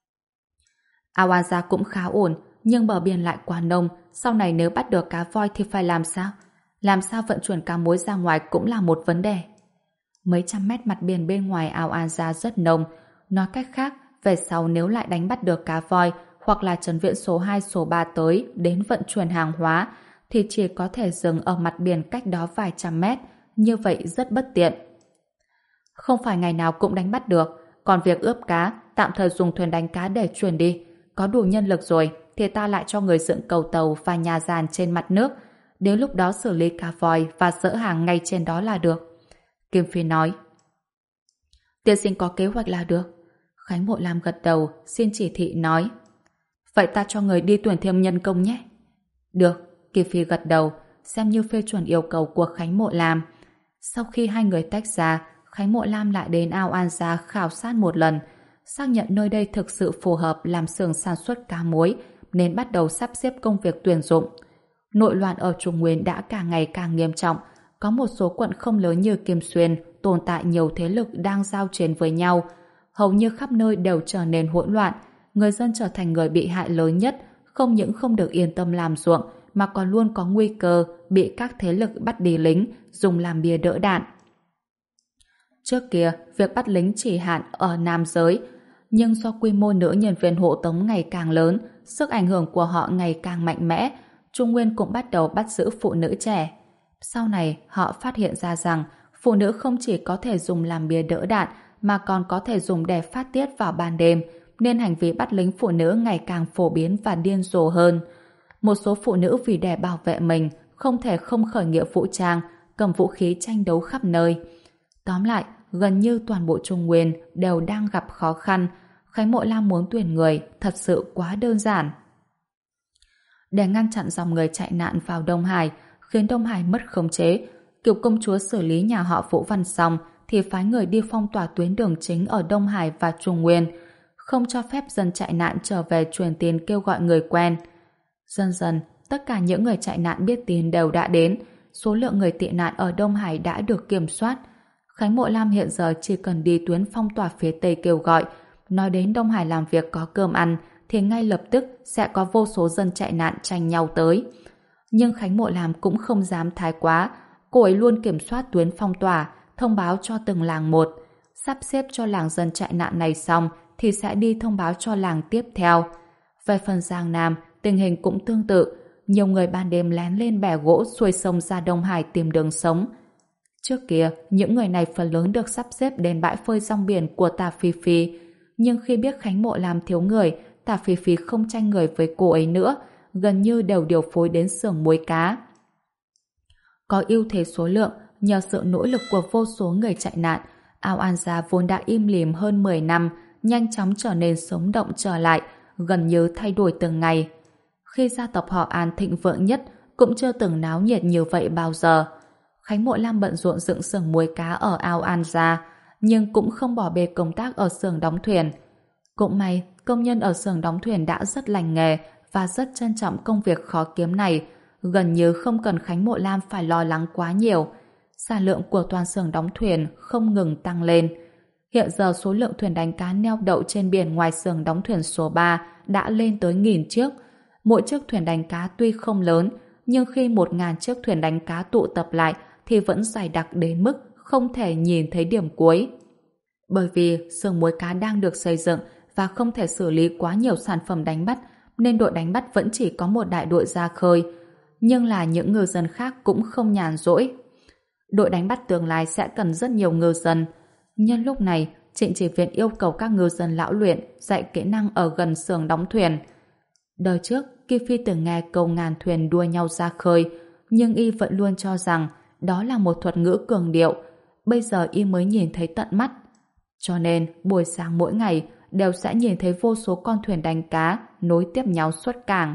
Ao An Gia cũng khá ổn, nhưng bờ biển lại quá nông, sau này nếu bắt được cá voi thì phải làm sao? Làm sao vận chuyển cá muối ra ngoài cũng là một vấn đề. Mấy trăm mét mặt biển bên ngoài ao An Gia rất nông, nói cách khác, về sau nếu lại đánh bắt được cá voi, hoặc là trấn viện số hai, số ba tới đến vận chuyển hàng hóa thì chỉ có thể dừng ở mặt biển cách đó vài trăm mét, như vậy rất bất tiện. Không phải ngày nào cũng đánh bắt được, còn việc ướp cá tạm thời dùng thuyền đánh cá để chuyển đi. Có đủ nhân lực rồi thì ta lại cho người dựng cầu tàu và nhà giàn trên mặt nước, đến lúc đó xử lý cá voi và dỡ hàng ngay trên đó là được. Kim Phi nói. Tiên sinh có kế hoạch là được. Khánh Mộ Lam gật đầu, xin chỉ thị nói. Vậy ta cho người đi tuyển thêm nhân công nhé. Được, Kim Phi gật đầu, xem như phê chuẩn yêu cầu của Khánh Mộ Lam. Sau khi hai người tách ra, Khánh Mộ Lam lại đến ao An Gia khảo sát một lần, xác nhận nơi đây thực sự phù hợp làm xưởng sản xuất cá muối, nên bắt đầu sắp xếp công việc tuyển dụng. Nội loạn ở Trung Nguyên đã càng ngày càng nghiêm trọng, có một số quận không lớn như Kim Xuyên tồn tại nhiều thế lực đang giao chiến với nhau, hầu như khắp nơi đều trở nên hỗn loạn, người dân trở thành người bị hại lớn nhất, không những không được yên tâm làm ruộng mà còn luôn có nguy cơ bị các thế lực bắt đi lính dùng làm bia đỡ đạn. Trước kia, việc bắt lính chỉ hạn ở nam giới, nhưng do quy mô nữ nhân viên hộ tống ngày càng lớn, sức ảnh hưởng của họ ngày càng mạnh mẽ, Trung Nguyên cũng bắt đầu bắt giữ phụ nữ trẻ. Sau này, họ phát hiện ra rằng phụ nữ không chỉ có thể dùng làm bia đỡ đạn mà còn có thể dùng để phát tiết vào ban đêm, nên hành vi bắt lính phụ nữ ngày càng phổ biến và điên rồ hơn. Một số phụ nữ vì để bảo vệ mình không thể không khởi nghĩa vũ trang, cầm vũ khí tranh đấu khắp nơi. Tóm lại, gần như toàn bộ Trung Nguyên đều đang gặp khó khăn. Khánh Mộ Lam muốn tuyển người thật sự quá đơn giản. Để ngăn chặn dòng người chạy nạn vào Đông Hải, khiến Đông Hải mất khống chế, Kiều công chúa xử lý nhà họ Vũ Văn xong thì phái người đi phong tỏa tuyến đường chính ở Đông Hải và Trung Nguyên, không cho phép dân chạy nạn trở về truyền tin kêu gọi người quen. Dần dần, tất cả những người chạy nạn biết tin đều đã đến, số lượng người tị nạn ở Đông Hải đã được kiểm soát. Khánh Mộ Lam hiện giờ chỉ cần đi tuyến phong tỏa phía Tây kêu gọi, nói đến Đông Hải làm việc có cơm ăn, thì ngay lập tức sẽ có vô số dân chạy nạn tranh nhau tới. Nhưng Khánh Mộ Lam cũng không dám thái quá, cô ấy luôn kiểm soát tuyến phong tỏa, thông báo cho từng làng một. Sắp xếp cho làng dân chạy nạn này xong thì sẽ đi thông báo cho làng tiếp theo. Về phần Giang Nam, tình hình cũng tương tự, nhiều người ban đêm lén lên bè gỗ xuôi sông ra Đông Hải tìm đường sống. Trước kia, những người này phần lớn được sắp xếp đến bãi phơi rong biển của Tả Phi Phi, nhưng khi biết Khánh Mộ Lam thiếu người, Tả Phi Phi không tranh người với cô ấy nữa, gần như đều điều phối đến xưởng muối cá. Có ưu thế số lượng, nhờ sự nỗ lực của vô số người chạy nạn, ao An Gia vốn đã im lìm hơn mười năm, nhanh chóng trở nên sống động trở lại, gần như thay đổi từng ngày. Khi gia tộc họ An thịnh vượng nhất, cũng chưa từng náo nhiệt như vậy bao giờ. Khánh Mộ Lam bận rộn dựng xưởng muối cá ở ao An Gia, nhưng cũng không bỏ bê công tác ở xưởng đóng thuyền. Cũng may, công nhân ở xưởng đóng thuyền đã rất lành nghề và rất trân trọng công việc khó kiếm này, gần như không cần Khánh Mộ Lam phải lo lắng quá nhiều. Sản lượng của toàn xưởng đóng thuyền không ngừng tăng lên. Hiện giờ số lượng thuyền đánh cá neo đậu trên biển ngoài xưởng đóng thuyền số ba đã lên tới nghìn chiếc. Mỗi chiếc thuyền đánh cá tuy không lớn, nhưng khi một ngàn chiếc thuyền đánh cá tụ tập lại thì vẫn dày đặc đến mức không thể nhìn thấy điểm cuối. Bởi vì xưởng muối cá đang được xây dựng và không thể xử lý quá nhiều sản phẩm đánh bắt, nên đội đánh bắt vẫn chỉ có một đại đội ra khơi. Nhưng là những ngư dân khác cũng không nhàn rỗi. Đội đánh bắt tương lai sẽ cần rất nhiều ngư dân. Nhân lúc này, Trịnh Chỉ Viện yêu cầu các ngư dân lão luyện dạy kỹ năng ở gần xưởng đóng thuyền. Đời trước, Kim Phi từng nghe câu ngàn thuyền đua nhau ra khơi, nhưng y vẫn luôn cho rằng đó là một thuật ngữ cường điệu. Bây giờ y mới nhìn thấy tận mắt. Cho nên, buổi sáng mỗi ngày đều sẽ nhìn thấy vô số con thuyền đánh cá nối tiếp nhau xuất cảng.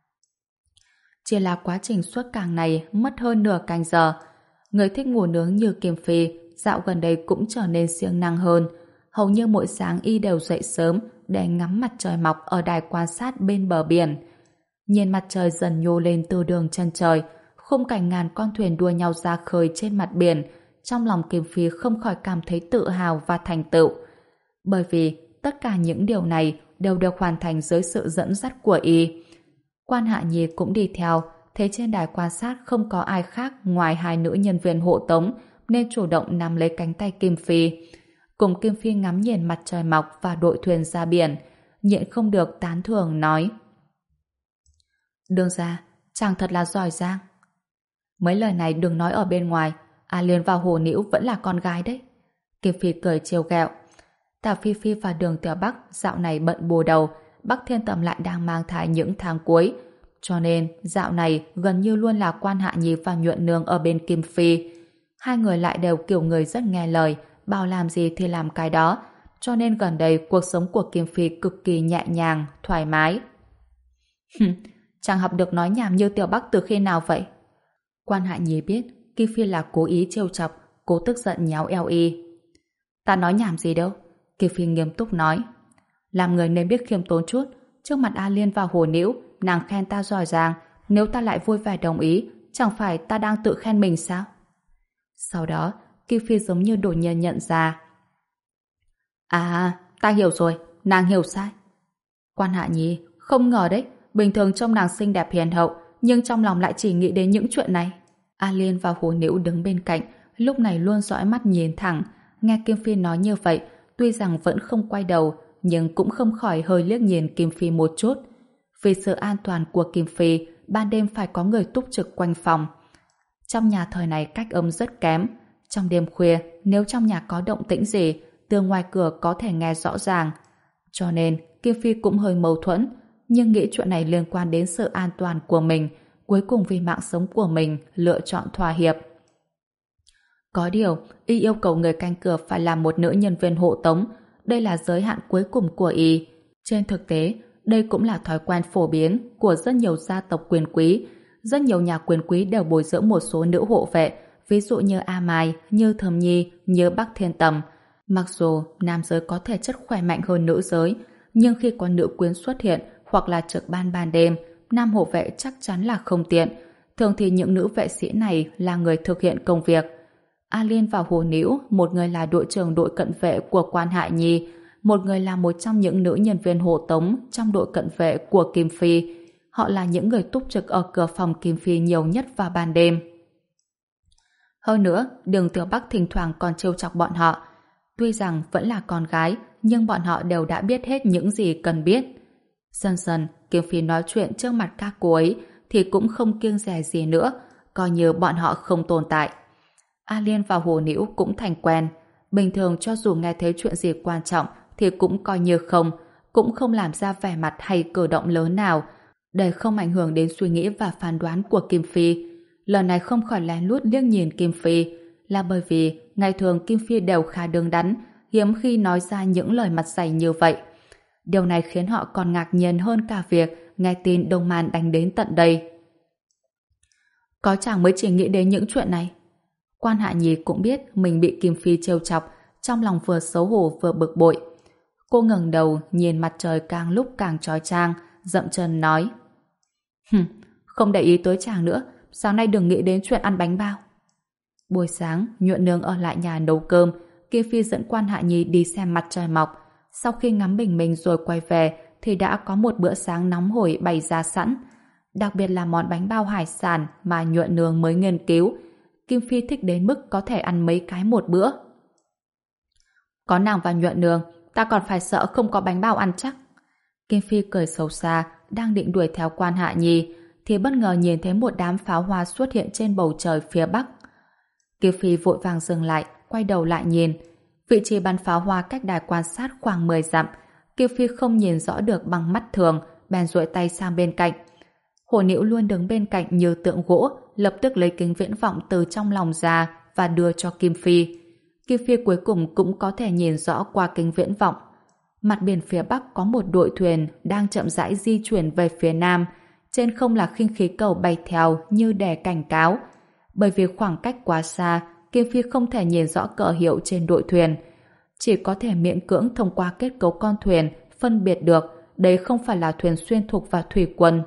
Chỉ là quá trình xuất cảng này mất hơn nửa canh giờ. Người thích ngủ nướng như Kim Phi dạo gần đây cũng trở nên siêng năng hơn. Hầu như mỗi sáng y đều dậy sớm để ngắm mặt trời mọc ở đài quan sát bên bờ biển. Nhìn mặt trời dần nhô lên từ đường chân trời, khung cảnh ngàn con thuyền đua nhau ra khơi trên mặt biển, trong lòng Kim Phi không khỏi cảm thấy tự hào và thành tựu. Bởi vì tất cả những điều này đều được hoàn thành dưới sự dẫn dắt của y. Quan Hạ Nhi cũng đi theo, thế trên đài quan sát không có ai khác ngoài hai nữ nhân viên hộ tống, nên chủ động nắm lấy cánh tay Kim Phi. Cùng Kim Phi ngắm nhìn mặt trời mọc và đội thuyền ra biển. nhịn không được tán thưởng nói: Đường ra, chàng thật là giỏi giang. Mấy lời này đừng nói ở bên ngoài, A Liên và Hồ Nĩu vẫn là con gái đấy. Kim Phi cười trêu ghẹo. Tào Phi Phi và Đường Tiểu Bắc dạo này bận bù đầu, Bắc Thiên Tầm lại đang mang thai những tháng cuối, cho nên dạo này gần như luôn là Quan Hạ Nhi và Nhuận Nương ở bên Kim Phi. Hai người lại đều kiểu người rất nghe lời, bảo làm gì thì làm cái đó, cho nên gần đây cuộc sống của Kim Phi cực kỳ nhẹ nhàng, thoải mái. Chàng học được nói nhảm như Tiểu Bắc từ khi nào vậy? Quan Hạ Nhi biết Kim Phi là cố ý trêu chọc, cố tức giận nháo eo y. Ta nói nhảm gì đâu? Kim Phi nghiêm túc nói. Làm người nên biết khiêm tốn chút, trước mặt A Liên và Hồ Nĩu, nàng khen ta giỏi giang, nếu ta lại vui vẻ đồng ý, chẳng phải ta đang tự khen mình sao? Sau đó, Kim Phi giống như đột nhiên nhận ra. À, ta hiểu rồi, nàng hiểu sai. Quan Hạ Nhi, không ngờ đấy, bình thường trông nàng xinh đẹp hiền hậu, nhưng trong lòng lại chỉ nghĩ đến những chuyện này. A Liên và Hồ Nĩu đứng bên cạnh, lúc này luôn dõi mắt nhìn thẳng, nghe Kim Phi nói như vậy, tuy rằng vẫn không quay đầu, nhưng cũng không khỏi hơi liếc nhìn Kim Phi một chút. Vì sự an toàn của Kim Phi, ban đêm phải có người túc trực quanh phòng. Trong nhà thời này cách âm rất kém. Trong đêm khuya, nếu trong nhà có động tĩnh gì, từ ngoài cửa có thể nghe rõ ràng. Cho nên, Kim Phi cũng hơi mâu thuẫn, nhưng nghĩ chuyện này liên quan đến sự an toàn của mình, cuối cùng vì mạng sống của mình lựa chọn thỏa hiệp. Có điều, y yêu cầu người canh cửa phải là một nữ nhân viên hộ tống, đây là giới hạn cuối cùng của y. Trên thực tế, đây cũng là thói quen phổ biến của rất nhiều gia tộc quyền quý. Rất nhiều nhà quyền quý đều bồi dưỡng một số nữ hộ vệ, ví dụ như A Mai, như Thơm Nhi, như Bắc Thiên Tầm. Mặc dù nam giới có thể chất khỏe mạnh hơn nữ giới, nhưng khi có nữ quyến xuất hiện hoặc là trực ban ban đêm, nam hộ vệ chắc chắn là không tiện. Thường thì những nữ vệ sĩ này là người thực hiện công việc. A Liên và Hồ Nĩu, một người là đội trưởng đội cận vệ của Quan Hạ Nhi, một người là một trong những nữ nhân viên hộ tống trong đội cận vệ của Kim Phi. Họ là những người túc trực ở cửa phòng Kim Phi nhiều nhất vào ban đêm. Hơn nữa, Đường Tiểu Bắc thỉnh thoảng còn trêu chọc bọn họ. Tuy rằng vẫn là con gái, nhưng bọn họ đều đã biết hết những gì cần biết. Dần dần, Kim Phi nói chuyện trước mặt các cô ấy thì cũng không kiêng dè gì nữa, coi như bọn họ không tồn tại. A Liên và Hồ Nĩu cũng thành quen. Bình thường cho dù nghe thấy chuyện gì quan trọng thì cũng coi như không, cũng không làm ra vẻ mặt hay cử động lớn nào, để không ảnh hưởng đến suy nghĩ và phán đoán của Kim Phi. Lần này không khỏi lén lút liếc nhìn Kim Phi, là bởi vì ngày thường Kim Phi đều khá đứng đắn, hiếm khi nói ra những lời mặt dày như vậy. Điều này khiến họ còn ngạc nhiên hơn cả việc nghe tin Đông Man đánh đến tận đây. Có chàng mới chỉ nghĩ đến những chuyện này. Quan Hạ Nhi cũng biết mình bị Kim Phi trêu chọc, trong lòng vừa xấu hổ vừa bực bội. Cô ngẩng đầu nhìn mặt trời càng lúc càng chói chang, dậm chân nói: Hừm, không để ý tới chàng nữa, sáng nay đừng nghĩ đến chuyện ăn bánh bao. Buổi sáng, Nhuận Nương ở lại nhà nấu cơm, Kim Phi dẫn Quan Hạ Nhi đi xem mặt trời mọc. Sau khi ngắm bình minh rồi quay về thì đã có một bữa sáng nóng hổi bày ra sẵn. Đặc biệt là món bánh bao hải sản mà Nhuận Nương mới nghiên cứu. Kim Phi thích đến mức có thể ăn mấy cái một bữa. Có nàng và Nhuận Nương, ta còn phải sợ không có bánh bao ăn chắc. Kim Phi cười xấu xa, đang định đuổi theo Quan Hạ Nhi, thì bất ngờ nhìn thấy một đám pháo hoa xuất hiện trên bầu trời phía bắc. Kim Phi vội vàng dừng lại, quay đầu lại nhìn. Vị trí bắn pháo hoa cách đài quan sát khoảng mười dặm. Kim Phi không nhìn rõ được bằng mắt thường, bèn duỗi tay sang bên cạnh. Hồ Nĩu luôn đứng bên cạnh như tượng gỗ, lập tức lấy kính viễn vọng từ trong lòng ra và đưa cho Kim Phi. Kim Phi cuối cùng cũng có thể nhìn rõ qua kính viễn vọng. Mặt biển phía bắc có một đội thuyền đang chậm rãi di chuyển về phía nam. Trên không là khinh khí cầu bay theo như để cảnh cáo. Bởi vì khoảng cách quá xa, Kim Phi không thể nhìn rõ cờ hiệu trên đội thuyền. Chỉ có thể miễn cưỡng thông qua kết cấu con thuyền phân biệt được đấy không phải là thuyền xuyên thục và thủy quân.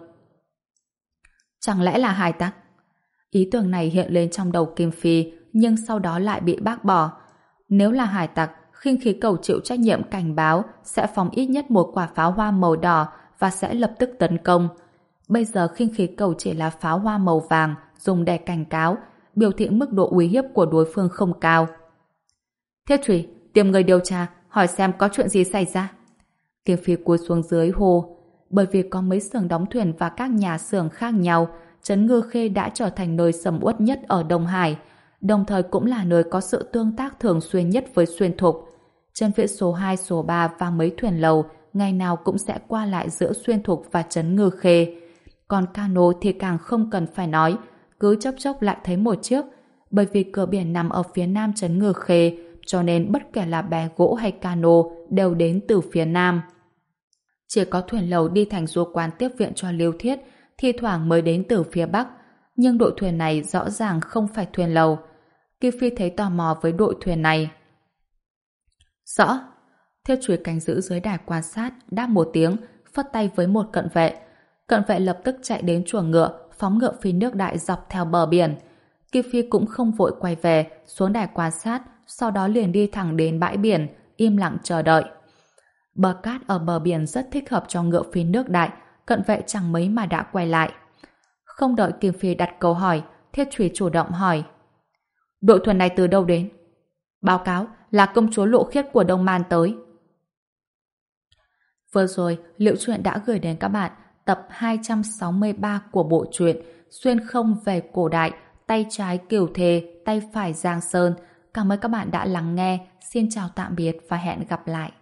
Chẳng lẽ là hải tặc? Ý tưởng này hiện lên trong đầu Kim Phi, nhưng sau đó lại bị bác bỏ. Nếu là hải tặc, khinh khí cầu chịu trách nhiệm cảnh báo sẽ phóng ít nhất một quả pháo hoa màu đỏ và sẽ lập tức tấn công. Bây giờ khinh khí cầu chỉ là pháo hoa màu vàng dùng để cảnh cáo, biểu thị mức độ uy hiếp của đối phương không cao. Thiết Trùy, tìm người điều tra, hỏi xem có chuyện gì xảy ra. Kim Phi cúi xuống dưới hồ. Bởi vì có mấy xưởng đóng thuyền và các nhà xưởng khác nhau, trấn Ngư Khê đã trở thành nơi sầm uất nhất ở Đông Hải, đồng thời cũng là nơi có sự tương tác thường xuyên nhất với Xuyên Thục. Trên vĩ số hai, số ba và mấy thuyền lầu ngày nào cũng sẽ qua lại giữa Xuyên Thục và trấn Ngư Khê. Còn cano thì càng không cần phải nói, cứ chốc chốc lại thấy một chiếc. Bởi vì cửa biển nằm ở phía nam trấn Ngư Khê, cho nên bất kể là bè gỗ hay cano đều đến từ phía nam. Chỉ có thuyền lầu đi thành du quan tiếp viện cho Liêu Thiết, thi thoảng mới đến từ phía bắc. Nhưng đội thuyền này rõ ràng không phải thuyền lầu. Kim Phi thấy tò mò với đội thuyền này. Rõ. Theo chùi canh giữ dưới đài quan sát, đáp một tiếng, phất tay với một cận vệ. Cận vệ lập tức chạy đến chuồng ngựa, phóng ngựa phi nước đại dọc theo bờ biển. Kim Phi cũng không vội quay về, xuống đài quan sát, sau đó liền đi thẳng đến bãi biển, im lặng chờ đợi. Bờ cát ở bờ biển rất thích hợp cho ngựa phi nước đại, cận vệ chẳng mấy mà đã quay lại. Không đợi Kim Phi đặt câu hỏi, Thiết Chùy chủ động hỏi. Đội thuyền này từ đâu đến? Báo cáo là công chúa Lộ Khiết của Đông Man tới. Vừa rồi, Liệu Truyện đã gửi đến các bạn tập hai trăm sáu mươi ba của bộ truyện Xuyên không về cổ đại, tay trái Kiều Thề, tay phải Giang Sơn. Cảm ơn các bạn đã lắng nghe. Xin chào tạm biệt và hẹn gặp lại.